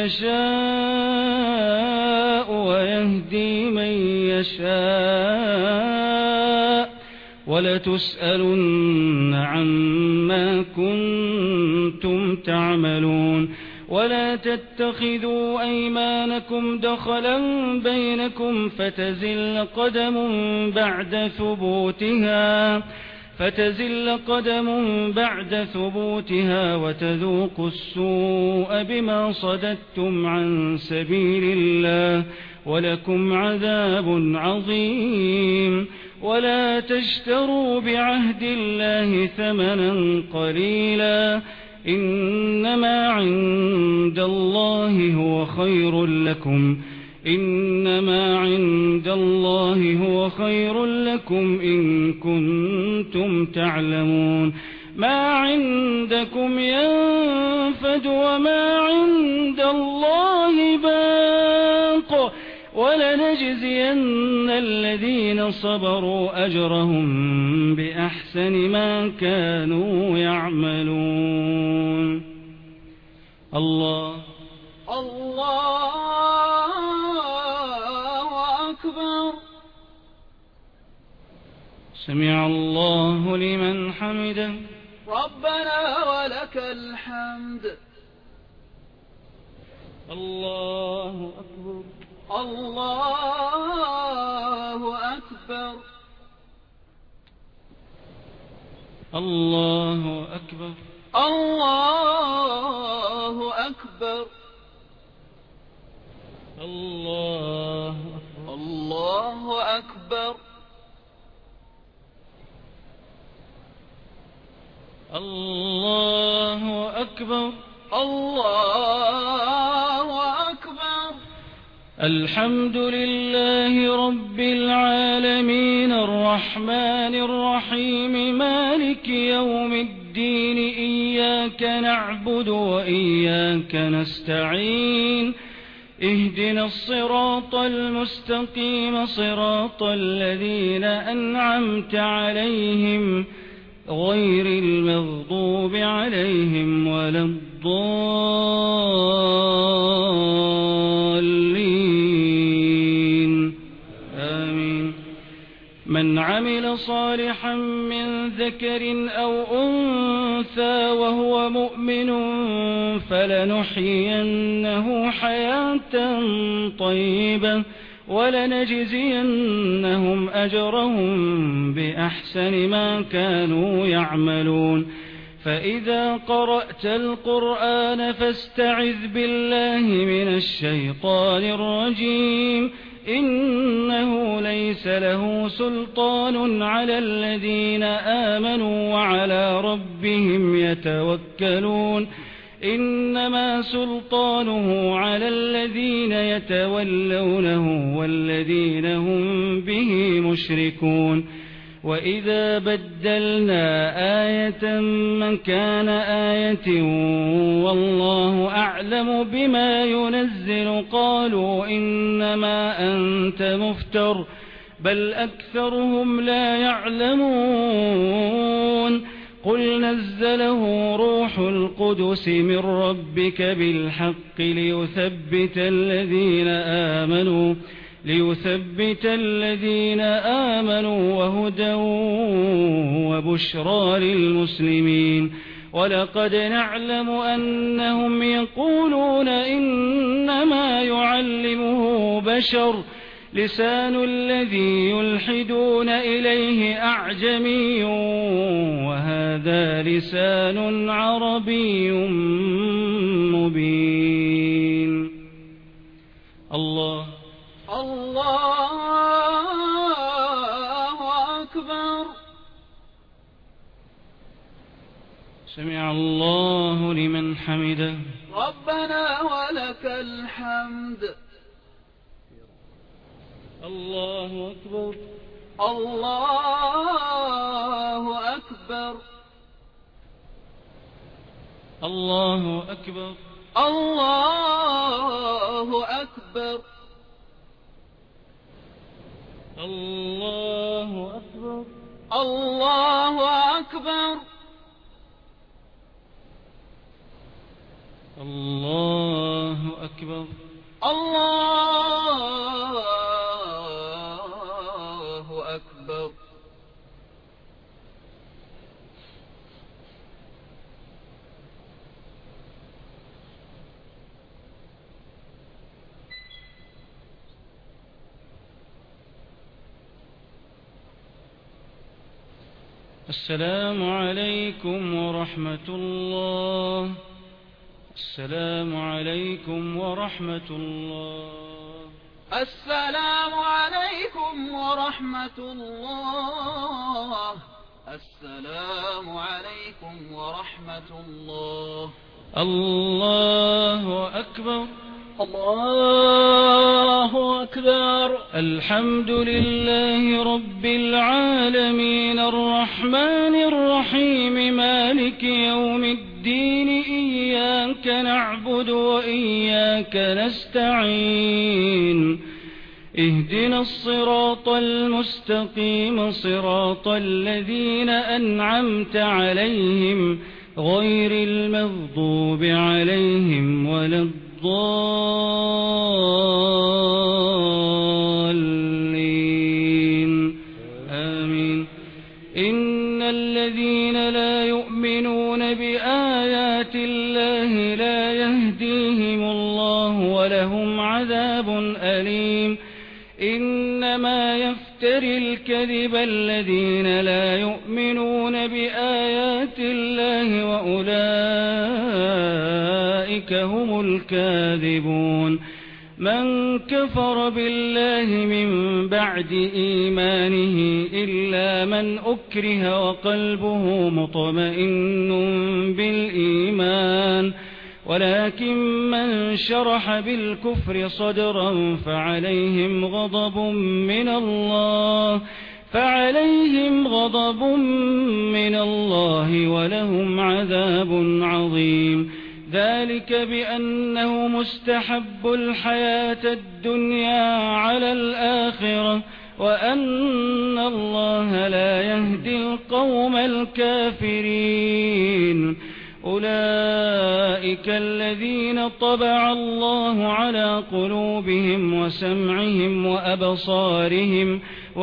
يشاء ويهدي من يشاء ولتسألن عما كنتم تعملون. ولا تتخذوا أيمانكم دخلا بينكم فتزل قدم بعد ثبوتها فتزل قدم بعد ثبوتها وتذوقوا السوء بما صددتم عن سبيل الله ولكم عذاب عظيم. ولا تشتروا بعهد الله ثمنا قليلا إنما عند الله هو خير لكم إنما عند الله هو خير لكم إن كنتم تعلمون. ما عندكم ينفد وما عند الله باق ولنجزين الذين صبروا أجرهم بأحسن ما كانوا يعملون. الله الله أكبر. سمع الله لمن حمده. ربنا ولك الحمد. الله أكبر. الله أكبر. الله أكبر. الله أكبر. الله أكبر. الله أكبر. الله أكبر. الله أكبر. الحمد لله رب العالمين الرحمن الرحيم مالك يوم الدين إياك نعبد وإياك نستعين اهدنا الصراط المستقيم صراط الذين أنعمت عليهم غير المغضوب عليهم ولا الضالين آمين. من عمل صالحا من ذكر أو أنثى وهو مؤمن فلنحيينه حياة طيبة ولنجزينهم أجرهم بأحسن ما كانوا يعملون فإذا قرأت القرآن فاستعذ بالله من الشيطان الرجيم إنه ليس له سلطان على الذين آمنوا وعلى ربهم يتوكلون إنما سلطانه على الذين يتولونه والذين هم به مشركون وإذا بدلنا آية مكان آية والله أعلم بما ينزل قالوا إنما أنت مفتر بل أكثرهم لا يعلمون قل نزله روح القدس من ربك بالحق ليثبت الذين آمنوا ليثبت الذين آمنوا وهدى وبشرى للمسلمين ولقد نعلم أنهم يقولون إنما يعلمه بشر لسان الذي يلحدون إليه أعجمي وهذا لسان عربي مبين الله الله أكبر. سمع الله لمن حمده. ربنا ولك الحمد. الله أكبر. الله أكبر. الله أكبر. الله أكبر. الله أكبر. الله أكبر. الله أكبر. الله أكبر. السلام عليكم ورحمة الله. السلام عليكم ورحمة الله. السلام عليكم ورحمة الله. السلام عليكم ورحمة الله. الله أكبر. الله أكبر. الحمد لله رب العالمين الرحمن الرحيم مالك يوم الدين إياك نعبد وإياك نستعين اهدنا الصراط المستقيم صراط الذين أنعمت عليهم غير المغضوب عليهم ولا الضالين آمين. إن الذين لا يؤمنون بآيات الله لا يهديهم الله ولهم عذاب أليم. إنما يفتري الكذب الذين لا يؤمنون بآيات الله وأولئك هم الكاذبون. من كفر بالله من بعد إيمانه إلا من أكره وقلبه مطمئن بالإيمان ولكن من شرح بالكفر صدرا فعليهم غضب من الله فعليهم غضب من الله ولهم عذاب عظيم. ذلك بأنه مستحب الحياة الدنيا على الآخرة وأن الله لا يهدي القوم الكافرين. أولئك الذين طبع الله على قلوبهم وسمعهم وأبصارهم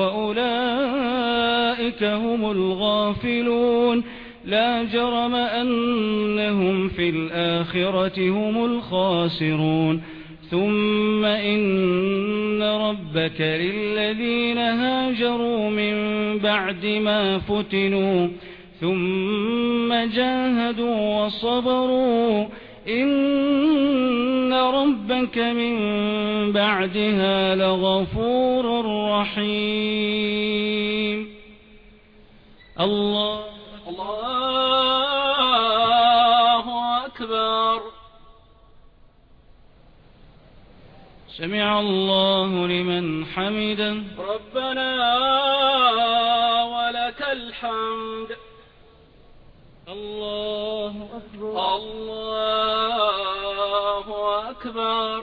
وأولئك هم الغافلون لا جرم أنهم في الآخرة هم الخاسرون ثم إن ربك للذين هاجروا من بعد ما فتنوا ثم جاهدوا وصبروا إن ربك من بعدها لغفور رحيم. الله الله أكبر. سمع الله لمن حمده. ربنا ولك الحمد. الله أكبر. الله أكبر.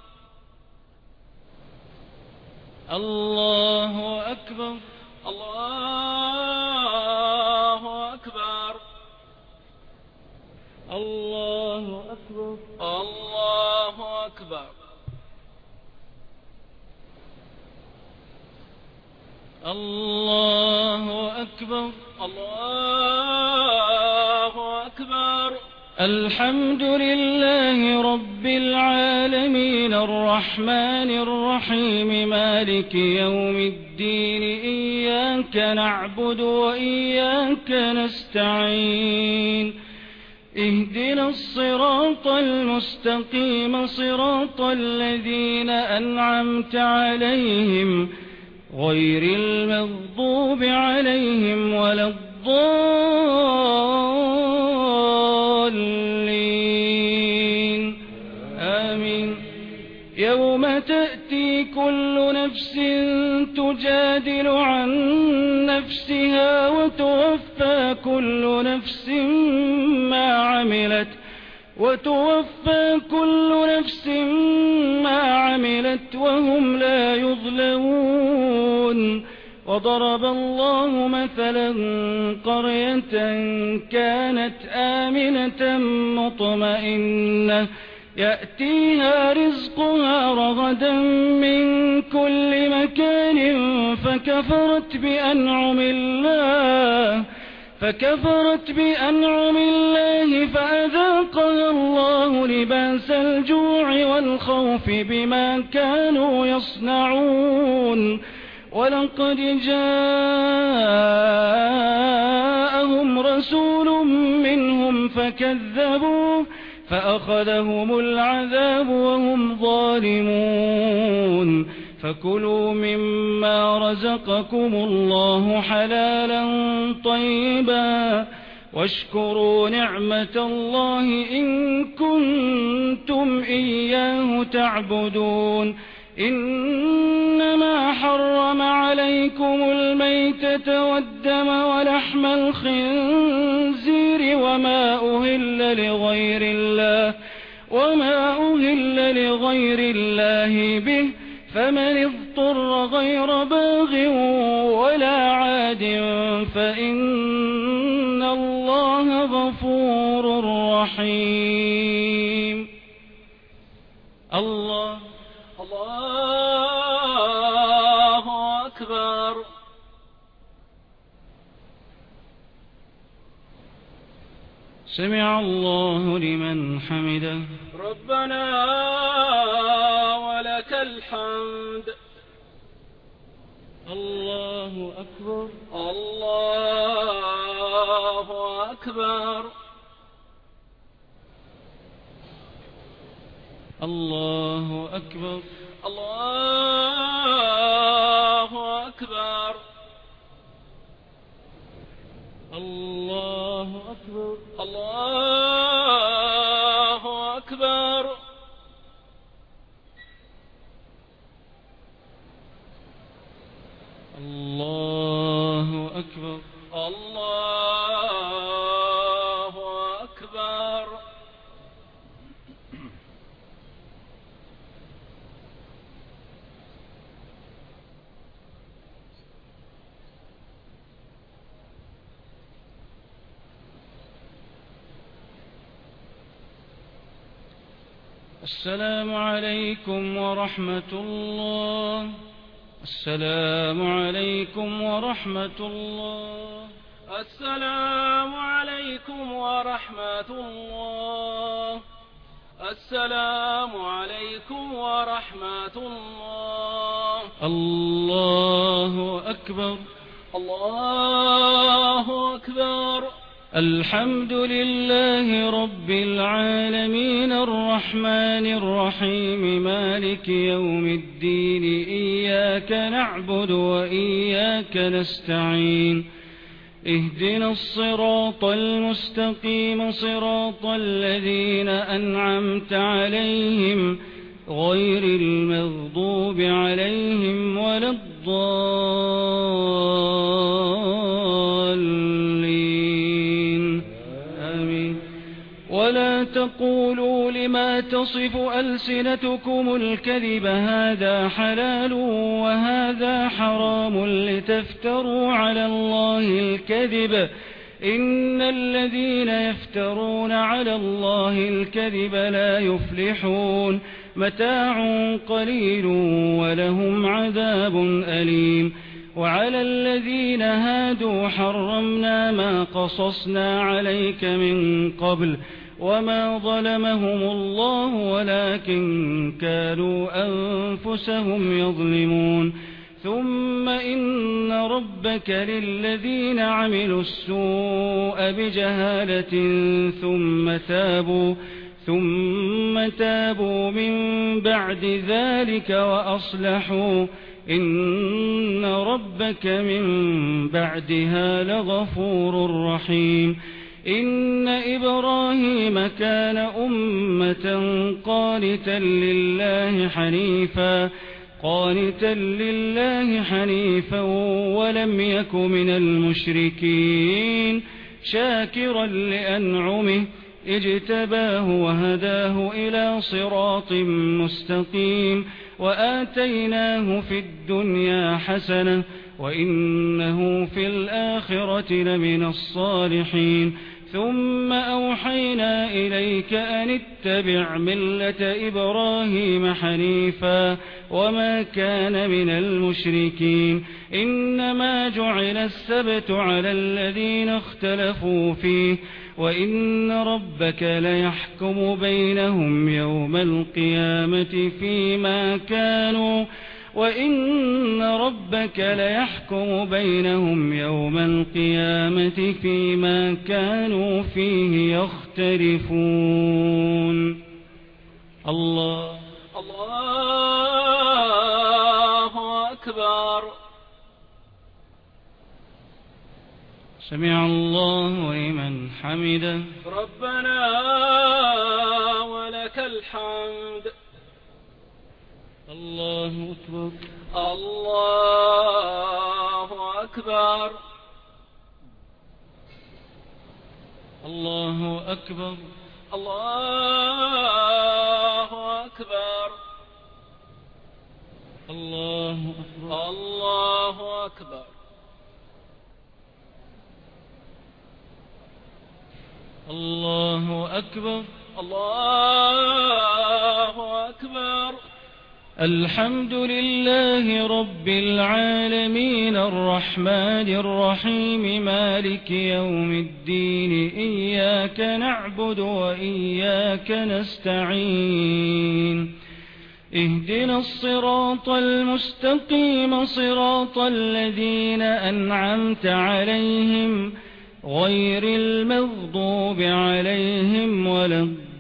الله أكبر. الله أكبر. الله أكبر. الله أكبر. الله أكبر. الله أكبر. الحمد لله رب العالمين الرحمن الرحيم مالك يوم الدين إياك نعبد وإياك نستعين اهدنا الصراط المستقيم صراط الذين أنعمت عليهم غير المغضوب عليهم ولا الضالين آمين. يوم تأتي كل نفس تجادل عن نفسها وتوفى كل نفس ما عملت وتوفى كل نفس ما عملت وهم لا يظلمون. وضرب الله مثلا قرية كانت آمنة مطمئنة يأتيها رزقها رغدا من كل مكان فكفرت بأنعم الله فكفرت بأنعم الله فأذاقها الله لباس الجوع والخوف بما كانوا يصنعون. ولقد جاءهم رسول منهم فكذبوه فأخذهم العذاب وهم ظالمون. فكلوا مما رزقكم الله حلالا طيبا واشكروا نعمة الله إن كنتم إياه تعبدون. إنما حرم عليكم الميتة والدم ولحم الخنزير وما أهل لغير الله وما أهل لغير الله به فمن اضطر غير باغ ولا عاد فإن الله غفور رحيم. الله الله أكبر. سمع الله لمن حمده. ربنا ولك الحمد. الله أكبر. الله أكبر. الله أكبر. الله أكبر. الله أكبر. الله أكبر. الله أكبر. الله أكبر. السلام عليكم ورحمة الله. السلام عليكم ورحمة الله. السلام عليكم ورحمة الله. السلام عليكم ورحمة الله. الله أكبر. الله أكبر. الحمد لله رب العالمين الرحمن الرحيم مالك يوم الدين إياك نعبد وإياك نستعين اهدنا الصراط المستقيم صراط الذين أنعمت عليهم غير المغضوب عليهم ولا الضالين آمين. ولا تقولوا لما تصف ألسنتكم الكذب هذا حلال وهذا حرام لتفتروا على الله الكذب إن الذين يفترون على الله الكذب لا يفلحون متاع قليل ولهم عذاب أليم. وعلى الذين هادوا حرمنا ما قصصنا عليك من قبل وما ظلمهم الله ولكن كانوا أنفسهم يظلمون. ثم إن ربك للذين عملوا السوء بجهالة ثم تابوا ثم تابوا من بعد ذلك وأصلحوا إن ربك من بعدها لغفور رحيم. إن إبراهيم كان أمة قانتا لله حنيفا قانتا لله حنيفا ولم يك من المشركين شاكرا لأنعمه اجتباه وهداه إلى صراط مستقيم وآتيناه في الدنيا حسنة وإنه في الآخرة لمن الصالحين. ثم أوحينا إليك أن اتبع ملة إبراهيم حنيفا وما كان من المشركين. إنما جعل السبت على الذين اختلفوا فيه وإن ربك ليحكم بينهم يوم القيامة فيما كانوا وإن ربك ليحكم بينهم يوم القيامة فيما كانوا فيه يختلفون. الله الله أكبر. سمع الله لمن حمده. ربنا ولك الحمد. الله أكبر. الله أكبر. الله أكبر. الله أكبر. الله أكبر. الله أكبر. الله أكبر. الله أكبر. الحمد لله رب العالمين الرحمن الرحيم مالك يوم الدين إياك نعبد وإياك نستعين اهدنا الصراط المستقيم صراط الذين أنعمت عليهم غير المغضوب عليهم ولا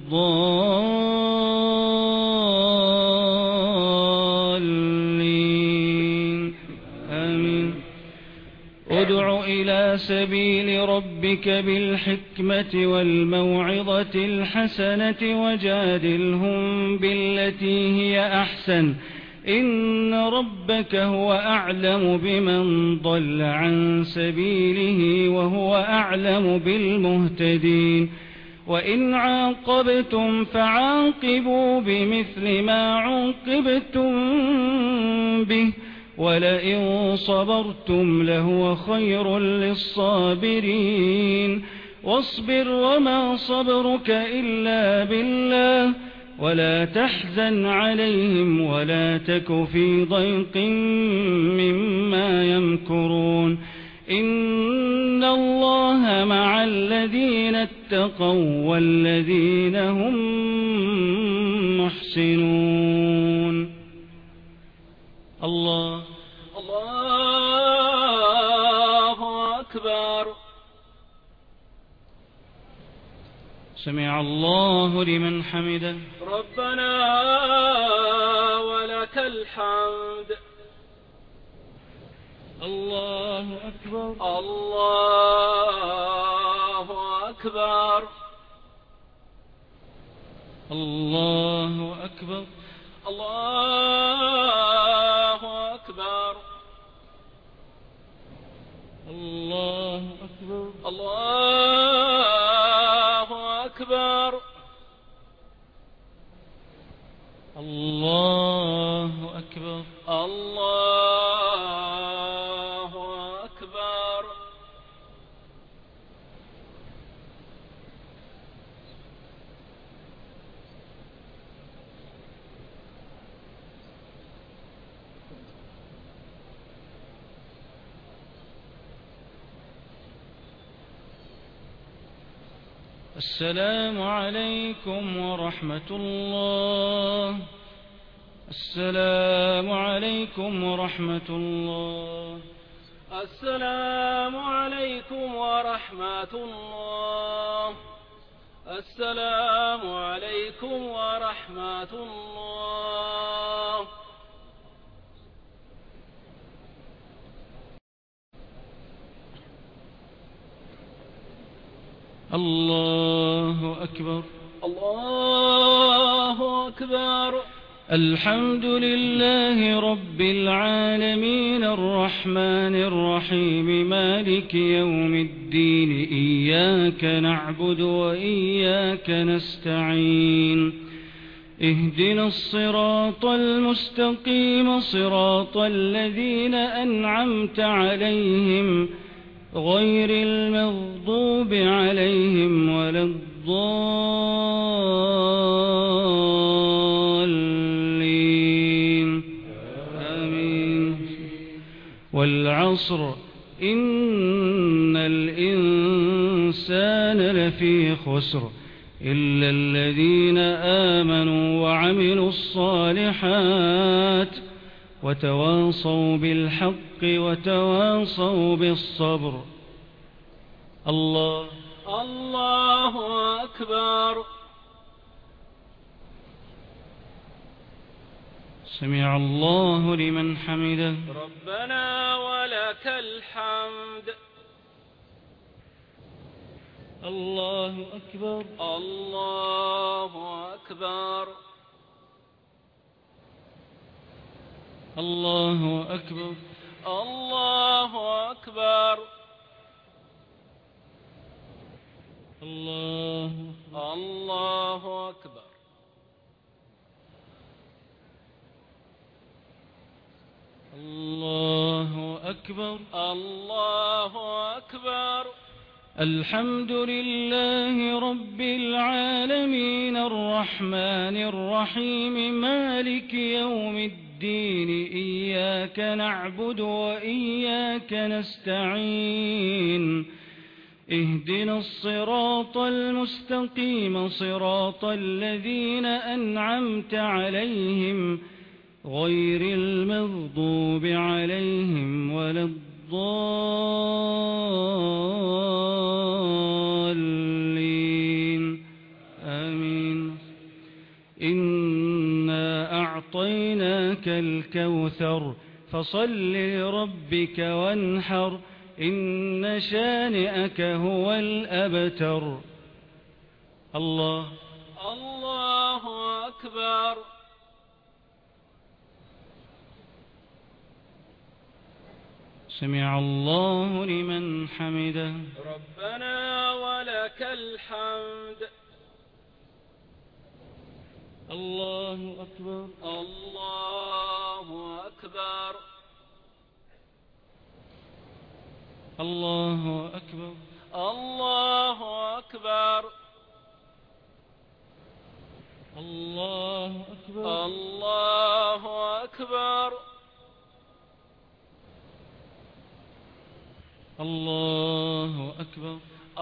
الضالين آمين. ادع إلى سبيل ربك بالحكمة والموعظة الحسنة وجادلهم بالتي هي أحسن إن ربك هو أعلم بمن ضل عن سبيله وهو أعلم بالمهتدين. وإن عاقبتم فعاقبوا بمثل ما عوقبتم به ولئن صبرتم لهو خير للصابرين. واصبر وما صبرك إلا بالله ولا تحزن عليهم ولا تك في ضيق مما يمكرون إن الله مع الذين اتقوا والذين هم محسنون. الله الله أكبر. سمع الله لمن حمده. ربنا ولك الحمد. الله أكبر. الله أكبر. الله أكبر. الله أكبر. الله أكبر. الله أكبر. الله أكبر. الله أكبر. السلام عليكم ورحمة الله. السلام عليكم ورحمة الله. السلام عليكم ورحمة الله. السلام عليكم ورحمة الله. الله أكبر. الله أكبر. الحمد لله رب العالمين الرحمن الرحيم مالك يوم الدين إياك نعبد وإياك نستعين اهدنا الصراط المستقيم صراط الذين أنعمت عليهم غير المغضوب عليهم ولا الضالين آمين. والعصر إن الإنسان لفي خسر إلا الذين آمنوا وعملوا الصالحات وتواصوا بالحق وتواصوا بالصبر. الله الله أكبر. سمع الله لمن حمده. ربنا ولك الحمد. الله أكبر. الله أكبر. الله أكبر. الله أكبر. الله الله أكبر. الله أكبر. الله أكبر. الحمد لله رب العالمين الرحمن الرحيم مالك يوم الدين إياك نعبد وإياك نستعين اهدنا الصراط المستقيم صراط الذين أنعمت عليهم غير المغضوب عليهم ولا الضالين آمين. إنا أعطيناك الكوثر فصل لربك وانحر إن شانئك هو الأبتر. الله الله أكبر. سمع الله لمن حمده. ربنا ولك الحمد. الله أكبر. الله أكبر. الله أكبر. الله أكبر. الله أكبر. الله أكبر. الله أكبر.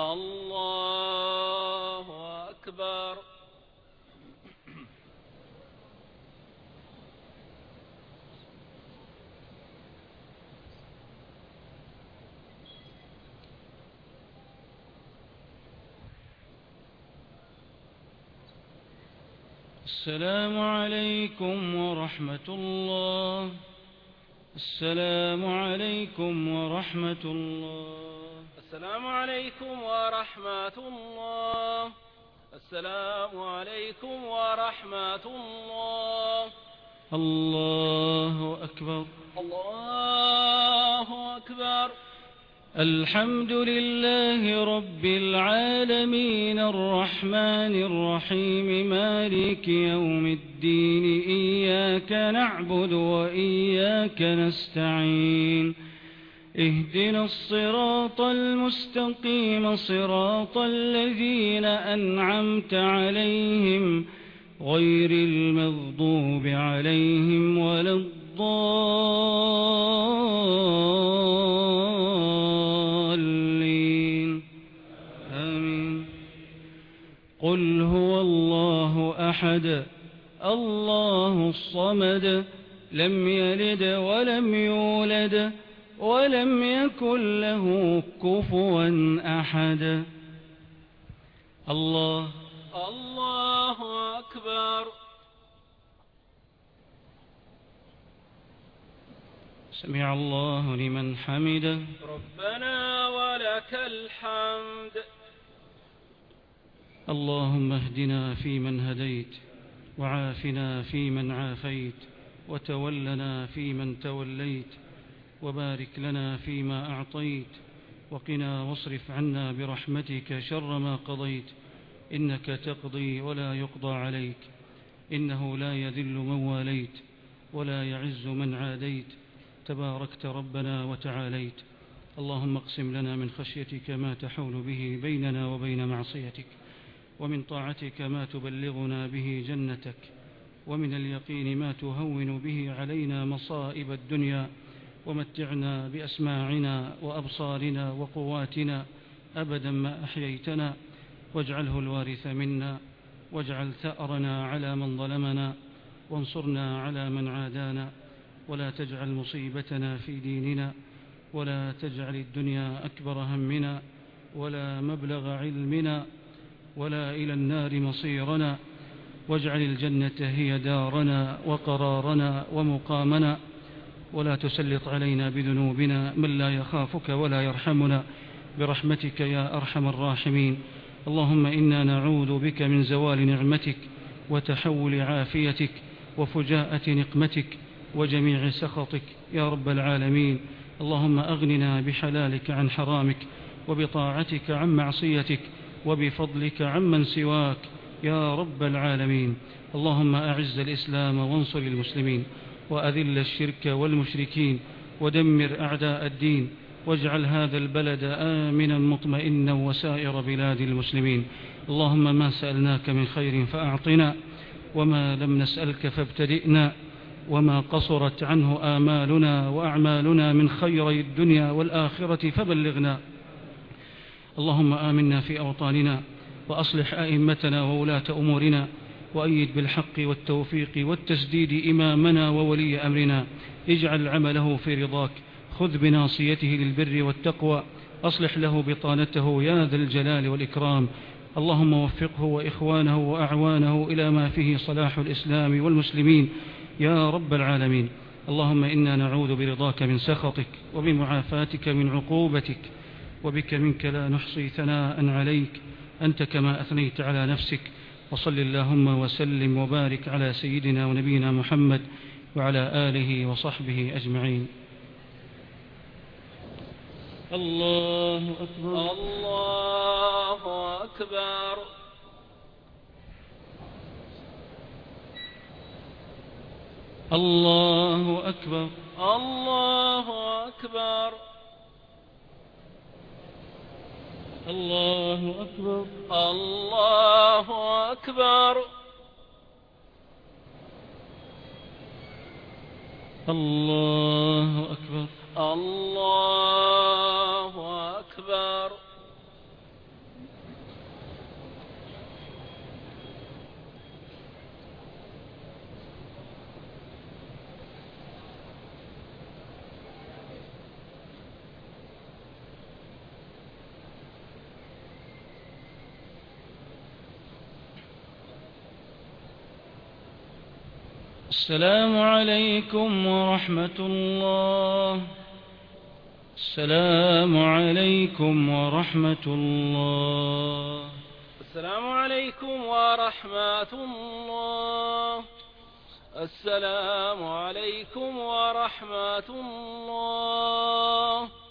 الله أكبر. السلام عليكم ورحمة الله. السلام عليكم ورحمة الله. السلام عليكم ورحمة الله. السلام عليكم ورحمة الله. الله أكبر. الله أكبر. الحمد لله رب العالمين الرحمن الرحيم مالك يوم الدين إياك نعبد وإياك نستعين اهدنا الصراط المستقيم صراط الذين أنعمت عليهم غير المغضوب عليهم ولا الضالين آمين. قل هو الله أحد الله الصمد لم يلد ولم يولد ولم يكن له كفوا أحد. الله الله أكبر. سمع الله لمن حمده. ربنا ولك الحمد. اللهم اهدنا فيمن هديت وعافنا فيمن عافيت وتولنا فيمن توليت وبارك لنا فيما أعطيت وقنا واصرف عنا برحمتك شر ما قضيت إنك تقضي ولا يقضى عليك إنه لا يذل من واليت ولا يعز من عاديت تباركت ربنا وتعاليت. اللهم اقسم لنا من خشيتك ما تحول به بيننا وبين معصيتك ومن طاعتك ما تبلغنا به جنتك ومن اليقين ما تهون به علينا مصائب الدنيا ومتعنا بأسماعنا وأبصارنا وقواتنا أبدا ما أحييتنا واجعله الوارث منا واجعل ثأرنا على من ظلمنا وانصرنا على من عادانا ولا تجعل مصيبتنا في ديننا ولا تجعل الدنيا أكبر همنا ولا مبلغ علمنا ولا إلى النار مصيرنا واجعل الجنة هي دارنا وقرارنا ومقامنا ولا تسلط علينا بذنوبنا من لا يخافك ولا يرحمنا برحمتك يا أرحم الراحمين. اللهم إنا نعوذ بك من زوال نعمتك وتحول عافيتك وفجاءة نقمتك وجميع سخطك يا رب العالمين. اللهم أغننا بحلالك عن حرامك وبطاعتك عن معصيتك وبفضلك عمن سواك يا رب العالمين. اللهم أعز الإسلام وانصر المسلمين وأذل الشرك والمشركين ودمر أعداء الدين واجعل هذا البلد آمنا مطمئنا وسائر بلاد المسلمين. اللهم ما سألناك من خير فأعطنا وما لم نسألك فابتدئنا وما قصرت عنه آمالنا وأعمالنا من خيري الدنيا والآخرة فبلغنا. اللهم آمنا في أوطاننا وأصلح أئمتنا وولاة أمورنا وأيد بالحق والتوفيق والتسديد إمامنا وولي أمرنا اجعل عمله في رضاك خذ بناصيته للبر والتقوى أصلح له بطانته يا ذا الجلال والإكرام. اللهم وفقه وإخوانه وأعوانه إلى ما فيه صلاح الإسلام والمسلمين يا رب العالمين. اللهم إنا نعوذ برضاك من سخطك وبمعافاتك من عقوبتك وبك منك لا نحصي ثناء عليك أنت كما أثنيت على نفسك. وصل اللهم وسلم وبارك على سيدنا ونبينا محمد وعلى آله وصحبه أجمعين. الله أكبر. الله أكبر. الله أكبر. الله أكبر. الله أكبر. الله أكبر. الله أكبر. الله أكبر. السلام عليكم ورحمة الله. السلام عليكم ورحمة الله. السلام عليكم ورحمة الله. السلام عليكم ورحمة الله.